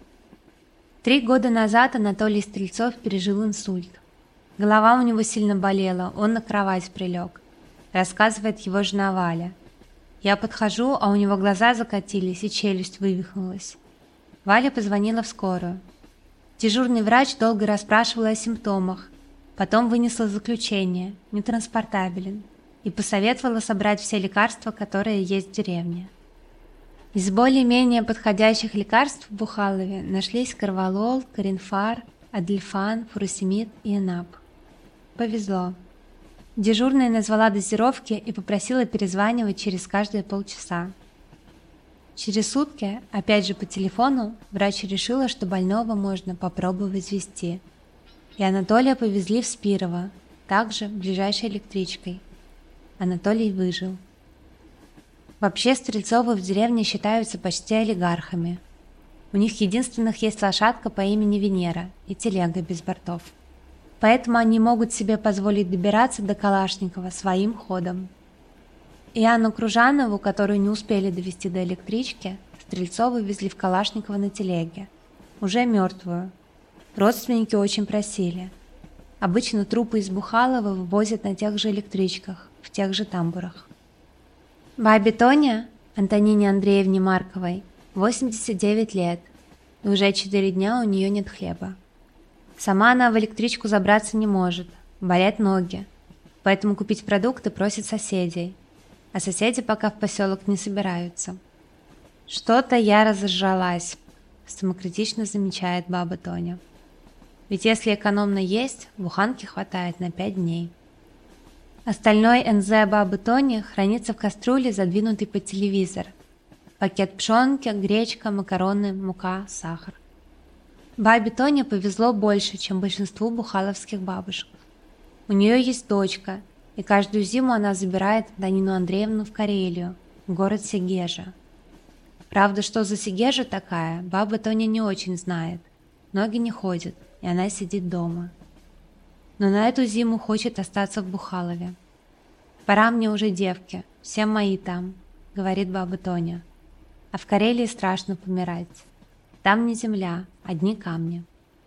Три года назад Анатолий Стрельцов пережил инсульт. Голова у него сильно болела, он на кровать прилег. Рассказывает его жена Валя. Я подхожу, а у него глаза закатились и челюсть вывихнулась. Валя позвонила в скорую. Дежурный врач долго расспрашивала о симптомах, потом вынесла заключение «нетранспортабелен» и посоветовала собрать все лекарства, которые есть в деревне. Из более-менее подходящих лекарств в Бухалове нашлись карвалол, коринфар, адельфан, фуросемид и энап. Повезло. Дежурная назвала дозировки и попросила перезванивать через каждые полчаса. Через сутки, опять же по телефону, врач решила, что больного можно попробовать везти. И Анатолия повезли в Спирово, также ближайшей электричкой. Анатолий выжил. Вообще Стрельцовы в деревне считаются почти олигархами. У них единственных есть лошадка по имени Венера и телега без бортов. Поэтому они могут себе позволить добираться до Калашникова своим ходом. И Анну Кружанову, которую не успели довести до электрички, Стрельцова везли в Калашниково на телеге, уже мертвую. Родственники очень просили. Обычно трупы из Бухалова вывозят на тех же электричках, в тех же тамбурах. Бабе Тоне, Антонине Андреевне Марковой, восемьдесят девять лет, и уже четыре дня у нее нет хлеба. Сама она в электричку забраться не может, болят ноги, поэтому купить продукты просит соседей, а соседи пока в поселок не собираются. «Что-то я разожралась», – самокритично замечает баба Тоня. Ведь если экономно есть, буханки хватает на пять дней. Остальной эн зэ бабы Тони хранится в кастрюле, задвинутой под телевизор. Пакет пшенки, гречка, макароны, мука, сахар. Бабе Тоне повезло больше, чем большинству бухаловских бабушек. У нее есть дочка, и каждую зиму она забирает Антонину Андреевну в Карелию, в город Сегежа. Правда, что за Сегежа такая, баба Тоня не очень знает. Ноги не ходят, и она сидит дома. Но на эту зиму хочет остаться в Бухалове. «Пора мне уже, девки, все мои там», — говорит баба Тоня. «А в Карелии страшно помирать. Там не земля, одни камни».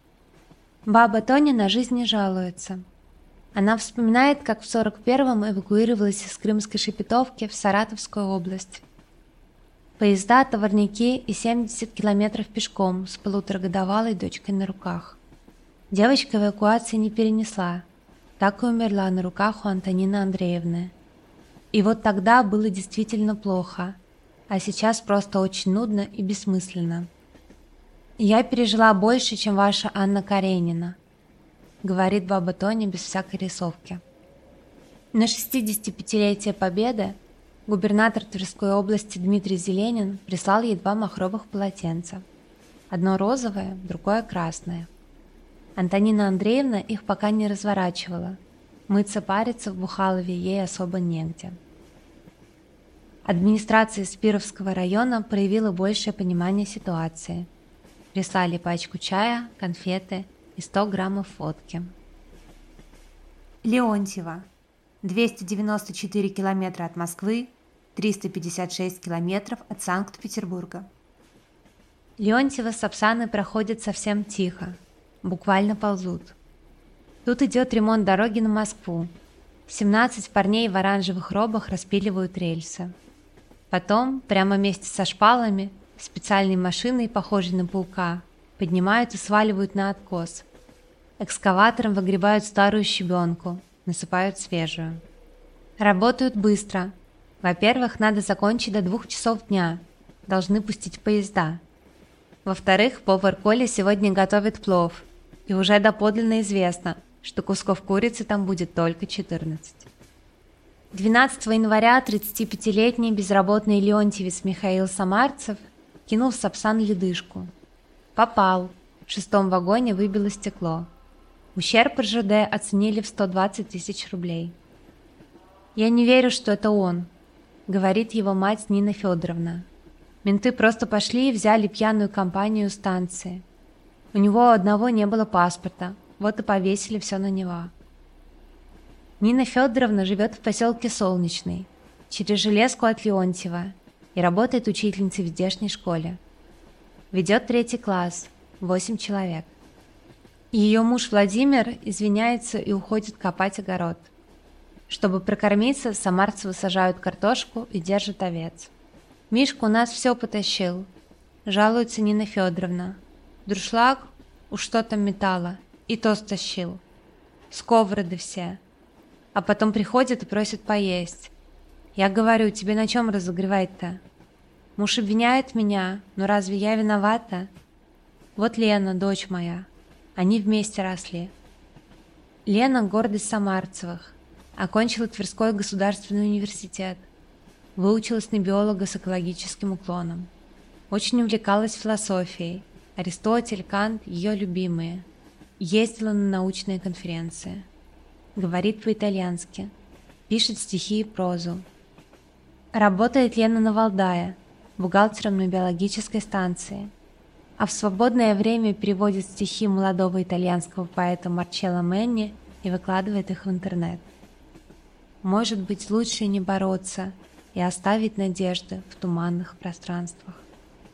Баба Тоня на жизнь не жалуется. Она вспоминает, как в сорок первом эвакуировалась из Крымской Шепетовки в Саратовскую область. Поезда, товарники и семьдесят километров пешком с полуторагодовалой дочкой на руках. Девочка эвакуации не перенесла, так и умерла на руках у Антонины Андреевны. И вот тогда было действительно плохо, а сейчас просто очень нудно и бессмысленно. «Я пережила больше, чем ваша Анна Каренина», — говорит баба Тоня без всякой рисовки. На шестидесятипятилетие Победы губернатор Тверской области Дмитрий Зеленин прислал ей два махровых полотенца. Одно розовое, другое красное. Антонина Андреевна их пока не разворачивала. Мыться, париться в Бухалове ей особо негде. Администрация Спировского района проявила большее понимание ситуации. Прислали пачку чая, конфеты и сто граммов водки. Леонтьево. двести девяносто четыре километра от Москвы, триста пятьдесят шесть километров от Санкт-Петербурга. Леонтьево с Сапсаной проходят совсем тихо, буквально ползут. Тут идет ремонт дороги на Москву. семнадцать парней в оранжевых робах распиливают рельсы. Потом, прямо вместе со шпалами, специальной машиной, похожей на паука, поднимают и сваливают на откос. Экскаватором выгребают старую щебенку, насыпают свежую. Работают быстро. Во-первых, надо закончить до двух часов дня. Должны пустить поезда. Во-вторых, повар Коля сегодня готовит плов. И уже доподлинно известно, что кусков курицы там будет только четырнадцать. двенадцатого января тридцатипятилетний безработный леонтьевец Михаил Самарцев кинул в Сапсан ледышку. Попал. В шестом вагоне выбило стекло. Ущерб эр жэ дэ оценили в сто двадцать тысяч рублей. «Я не верю, что это он», — говорит его мать Нина Федоровна. «Менты просто пошли и взяли пьяную компанию у станции. У него одного не было паспорта, вот и повесили все на него». Нина Федоровна живет в поселке Солнечный, через железку от Леонтьева, и работает учительницей в здешней школе. Ведет третий класс, восемь человек. Ее муж Владимир извиняется и уходит копать огород. Чтобы прокормиться, Самарцевы сажают картошку и держат овец. «Мишка у нас все потащил», — жалуется Нина Федоровна. «Друшлаг уж что там металла, и то стащил. Сковороды все. А потом приходит и просит поесть. Я говорю, тебе на чем разогревать-то? Муж обвиняет меня, но разве я виновата? Вот Лена, дочь моя. Они вместе росли». Лена – гордость Самарцевых. Окончила Тверской государственный университет. Выучилась на биолога с экологическим уклоном. Очень увлекалась философией. Аристотель, Кант – ее любимые. Ездила на научные конференции. Говорит по-итальянски. Пишет стихи и прозу. Работает Лена на Валдае, бухгалтером на биологической станции. А в свободное время переводит стихи молодого итальянского поэта Марчелло Менни и выкладывает их в интернет. Может быть, лучше не бороться и оставить надежды в туманных пространствах.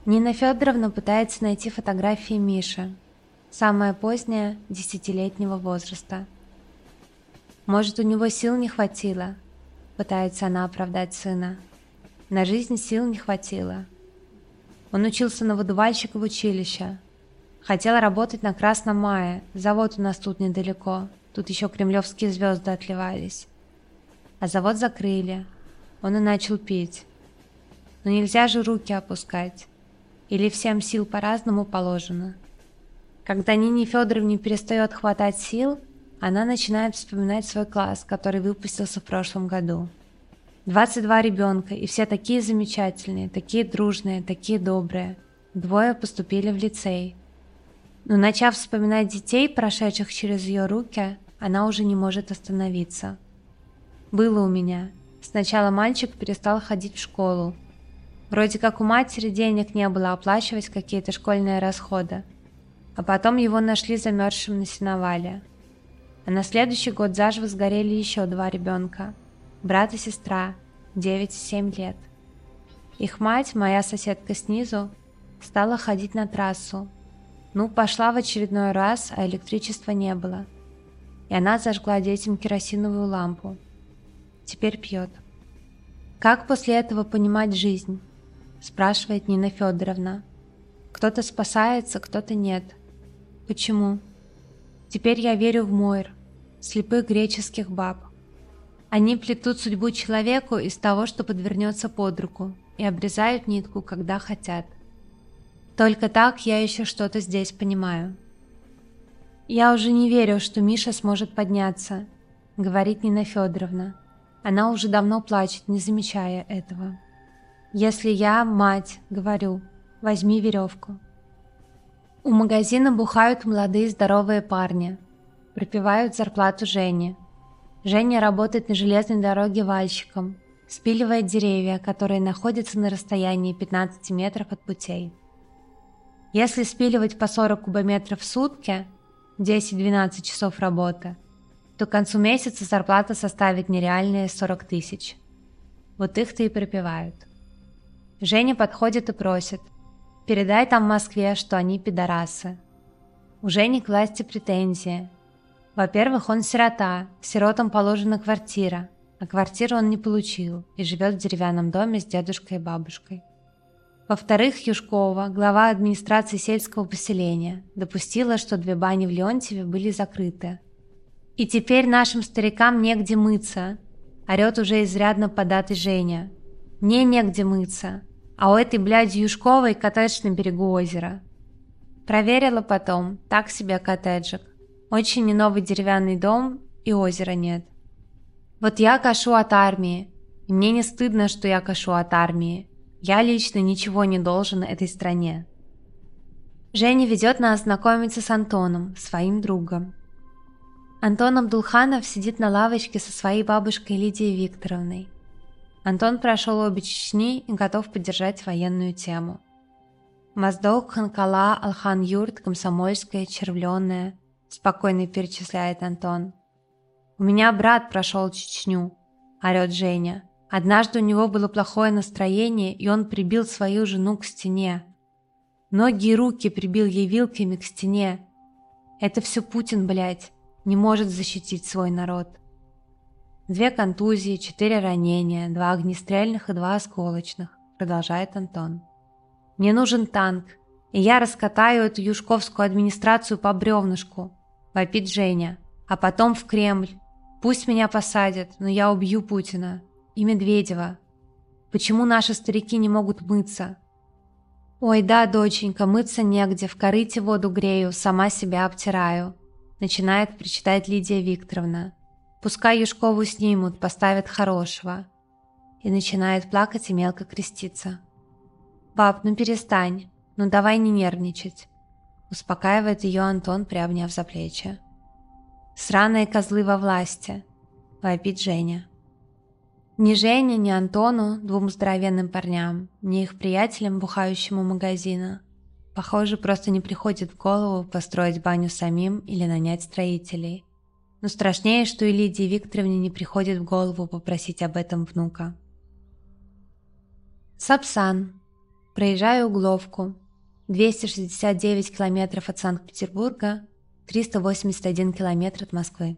Нина Федоровна пытается найти фотографии Миши, самое позднее – десятилетнего возраста. Может, у него сил не хватило, пытается она оправдать сына. На жизнь сил не хватило. Он учился на выдувальщика в училище. Хотел работать на Красном Мае, завод у нас тут недалеко, тут еще кремлевские звезды отливались. А завод закрыли, он и начал пить. Но нельзя же руки опускать. Или всем сил по-разному положено. Когда Нине Федоровне перестает хватать сил, она начинает вспоминать свой класс, который выпустился в прошлом году. двадцать два ребенка, и все такие замечательные, такие дружные, такие добрые. Двое поступили в лицей. Но начав вспоминать детей, прошедших через ее руки, она уже не может остановиться. Было у меня. Сначала мальчик перестал ходить в школу. Вроде как у матери денег не было оплачивать какие-то школьные расходы. А потом его нашли замерзшим на сеновале. А на следующий год заживо сгорели еще два ребенка. Брат и сестра, девять и семь лет. Их мать, моя соседка снизу, стала ходить на трассу. Ну, пошла в очередной раз, а электричества не было. И она зажгла детям керосиновую лампу. Теперь пьет. «Как после этого понимать жизнь?» – спрашивает Нина Федоровна. «Кто-то спасается, кто-то нет. Почему? Теперь я верю в Мойр, слепых греческих баб. Они плетут судьбу человеку из того, что подвернется под руку, и обрезают нитку, когда хотят. Только так я еще что-то здесь понимаю. Я уже не верю, что Миша сможет подняться», — говорит Нина Федоровна. Она уже давно плачет, не замечая этого. «Если я, мать, говорю, возьми веревку». У магазина бухают молодые здоровые парни, пропивают зарплату Жене. Женя работает на железной дороге вальщиком, спиливает деревья, которые находятся на расстоянии пятнадцати метров от путей. Если спиливать по сорок кубометров в сутки, десять-двенадцать часов работы, то к концу месяца зарплата составит нереальные сорок тысяч. Вот их-то и пропивают. Женя подходит и просит: «Передай там в Москве, что они пидорасы». У Жени к власти претензии. Во-первых, он сирота, сиротам положена квартира, а квартиру он не получил и живет в деревянном доме с дедушкой и бабушкой. Во-вторых, Юшкова, глава администрации сельского поселения, допустила, что две бани в Леонтьеве были закрыты. «И теперь нашим старикам негде мыться», – орет уже изрядно податый Женя. «Мне негде мыться, а у этой бляди Юшковой коттедж на берегу озера». Проверила потом, так себе коттеджик. Очень не новый деревянный дом, и озера нет. Вот я кашу от армии, и мне не стыдно, что я кашу от армии. Я лично ничего не должен этой стране. Женя ведет нас знакомиться с Антоном, своим другом. Антон Абдулханов сидит на лавочке со своей бабушкой Лидией Викторовной. Антон прошел обе Чечни и готов поддержать военную тему. Моздок, Ханкала, Алхан-Юрт, Комсомольская, Червленная, спокойно перечисляет Антон. «У меня брат прошел Чечню», – орет Женя. «Однажды у него было плохое настроение, и он прибил свою жену к стене. Ноги и руки прибил ей вилками к стене. Это все Путин, блядь, не может защитить свой народ». «Две контузии, четыре ранения, два огнестрельных и два осколочных», – продолжает Антон. «Мне нужен танк, и я раскатаю эту юшковскую администрацию по бревнышку», – вопит Женя. «А потом в Кремль. Пусть меня посадят, но я убью Путина. И Медведева. Почему наши старики не могут мыться?» «Ой, да, доченька, мыться негде, в корыте воду грею, сама себя обтираю», – начинает причитать Лидия Викторовна. «Пускай Юшкову снимут, поставят хорошего». И начинает плакать и мелко креститься. «Баб, ну перестань, ну давай не нервничать», – успокаивает ее Антон, приобняв за плечи. «Сраные козлы во власти», – вопит Женя. Ни Жене, ни Антону, двум здоровенным парням, ни их приятелям, бухающим у магазина, похоже, просто не приходит в голову построить баню самим или нанять строителей. Но страшнее, что и Лидии Викторовне не приходит в голову попросить об этом внука. Сапсан. Проезжаю Угловку, двести шестьдесят девять километров от Санкт-Петербурга, триста восемьдесят один километр от Москвы.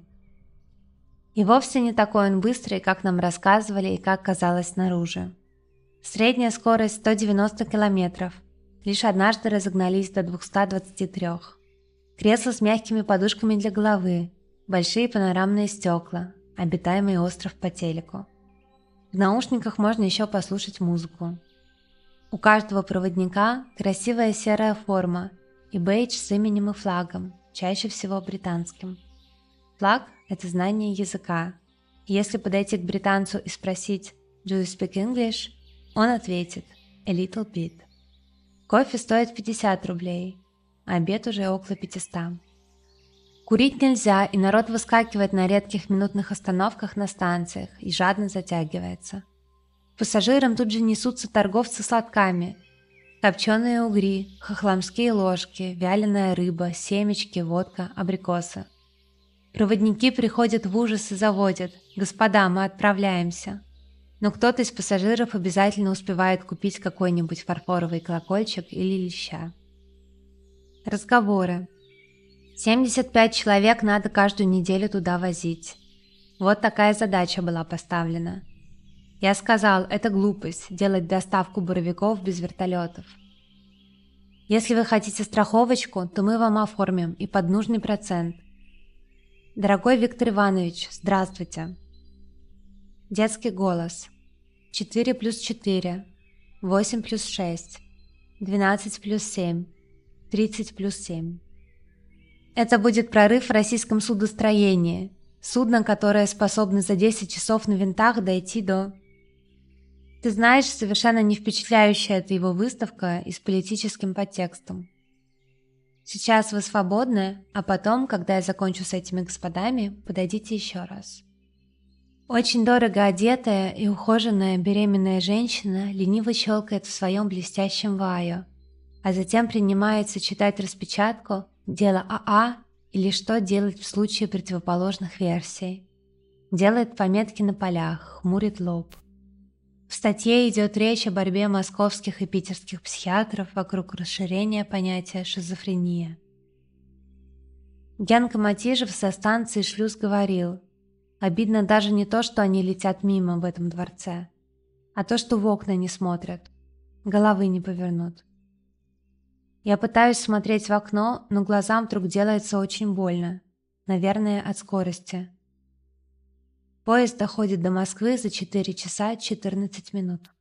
И вовсе не такой он быстрый, как нам рассказывали и как казалось снаружи. Средняя скорость сто девяносто километров, лишь однажды разогнались до двухсот двадцати трёх. Кресла с мягкими подушками для головы, большие панорамные стекла, обитаемый остров по телеку. В наушниках можно еще послушать музыку. У каждого проводника красивая серая форма и бейдж с именем и флагом, чаще всего британским. Флаг – это знание языка. Если подойти к британцу и спросить «Do you speak English?», он ответит «A little bit». Кофе стоит пятьдесят рублей, а обед уже около пятисот. Курить нельзя, и народ выскакивает на редких минутных остановках на станциях и жадно затягивается. Пассажирам тут же несутся торговцы сладками. Копченые угри, хохломские ложки, вяленая рыба, семечки, водка, абрикосы. Проводники приходят в ужас и заводят: «Господа, мы отправляемся». Но кто-то из пассажиров обязательно успевает купить какой-нибудь фарфоровый колокольчик или леща. Разговоры. семьдесят пять человек надо каждую неделю туда возить. Вот такая задача была поставлена. Я сказал, это глупость, делать доставку буровиков без вертолетов. Если вы хотите страховочку, то мы вам оформим и под нужный процент. Дорогой Виктор Иванович, здравствуйте. Детский голос. четыре плюс четыре, восемь плюс шесть, двенадцать плюс семь, тридцать плюс семь. Это будет прорыв в российском судостроении. Судно, которое способно за десять часов на винтах дойти до... Ты знаешь, совершенно не впечатляющая эта его выставка и с политическим подтекстом. Сейчас вы свободны, а потом, когда я закончу с этими господами, подойдите еще раз. Очень дорого одетая и ухоженная беременная женщина лениво щелкает в своем блестящем вайо, а затем принимается читать распечатку «Дело АА» или «Что делать в случае противоположных версий». Делает пометки на полях, хмурит лоб. В статье идет речь о борьбе московских и питерских психиатров вокруг расширения понятия шизофрения. Генка Матижев со станции «Шлюз» говорил: «Обидно даже не то, что они летят мимо в этом дворце, а то, что в окна не смотрят, головы не повернут». Я пытаюсь смотреть в окно, но глазам вдруг делается очень больно, наверное, от скорости. Поезд доходит до Москвы за четыре часа четырнадцать минут.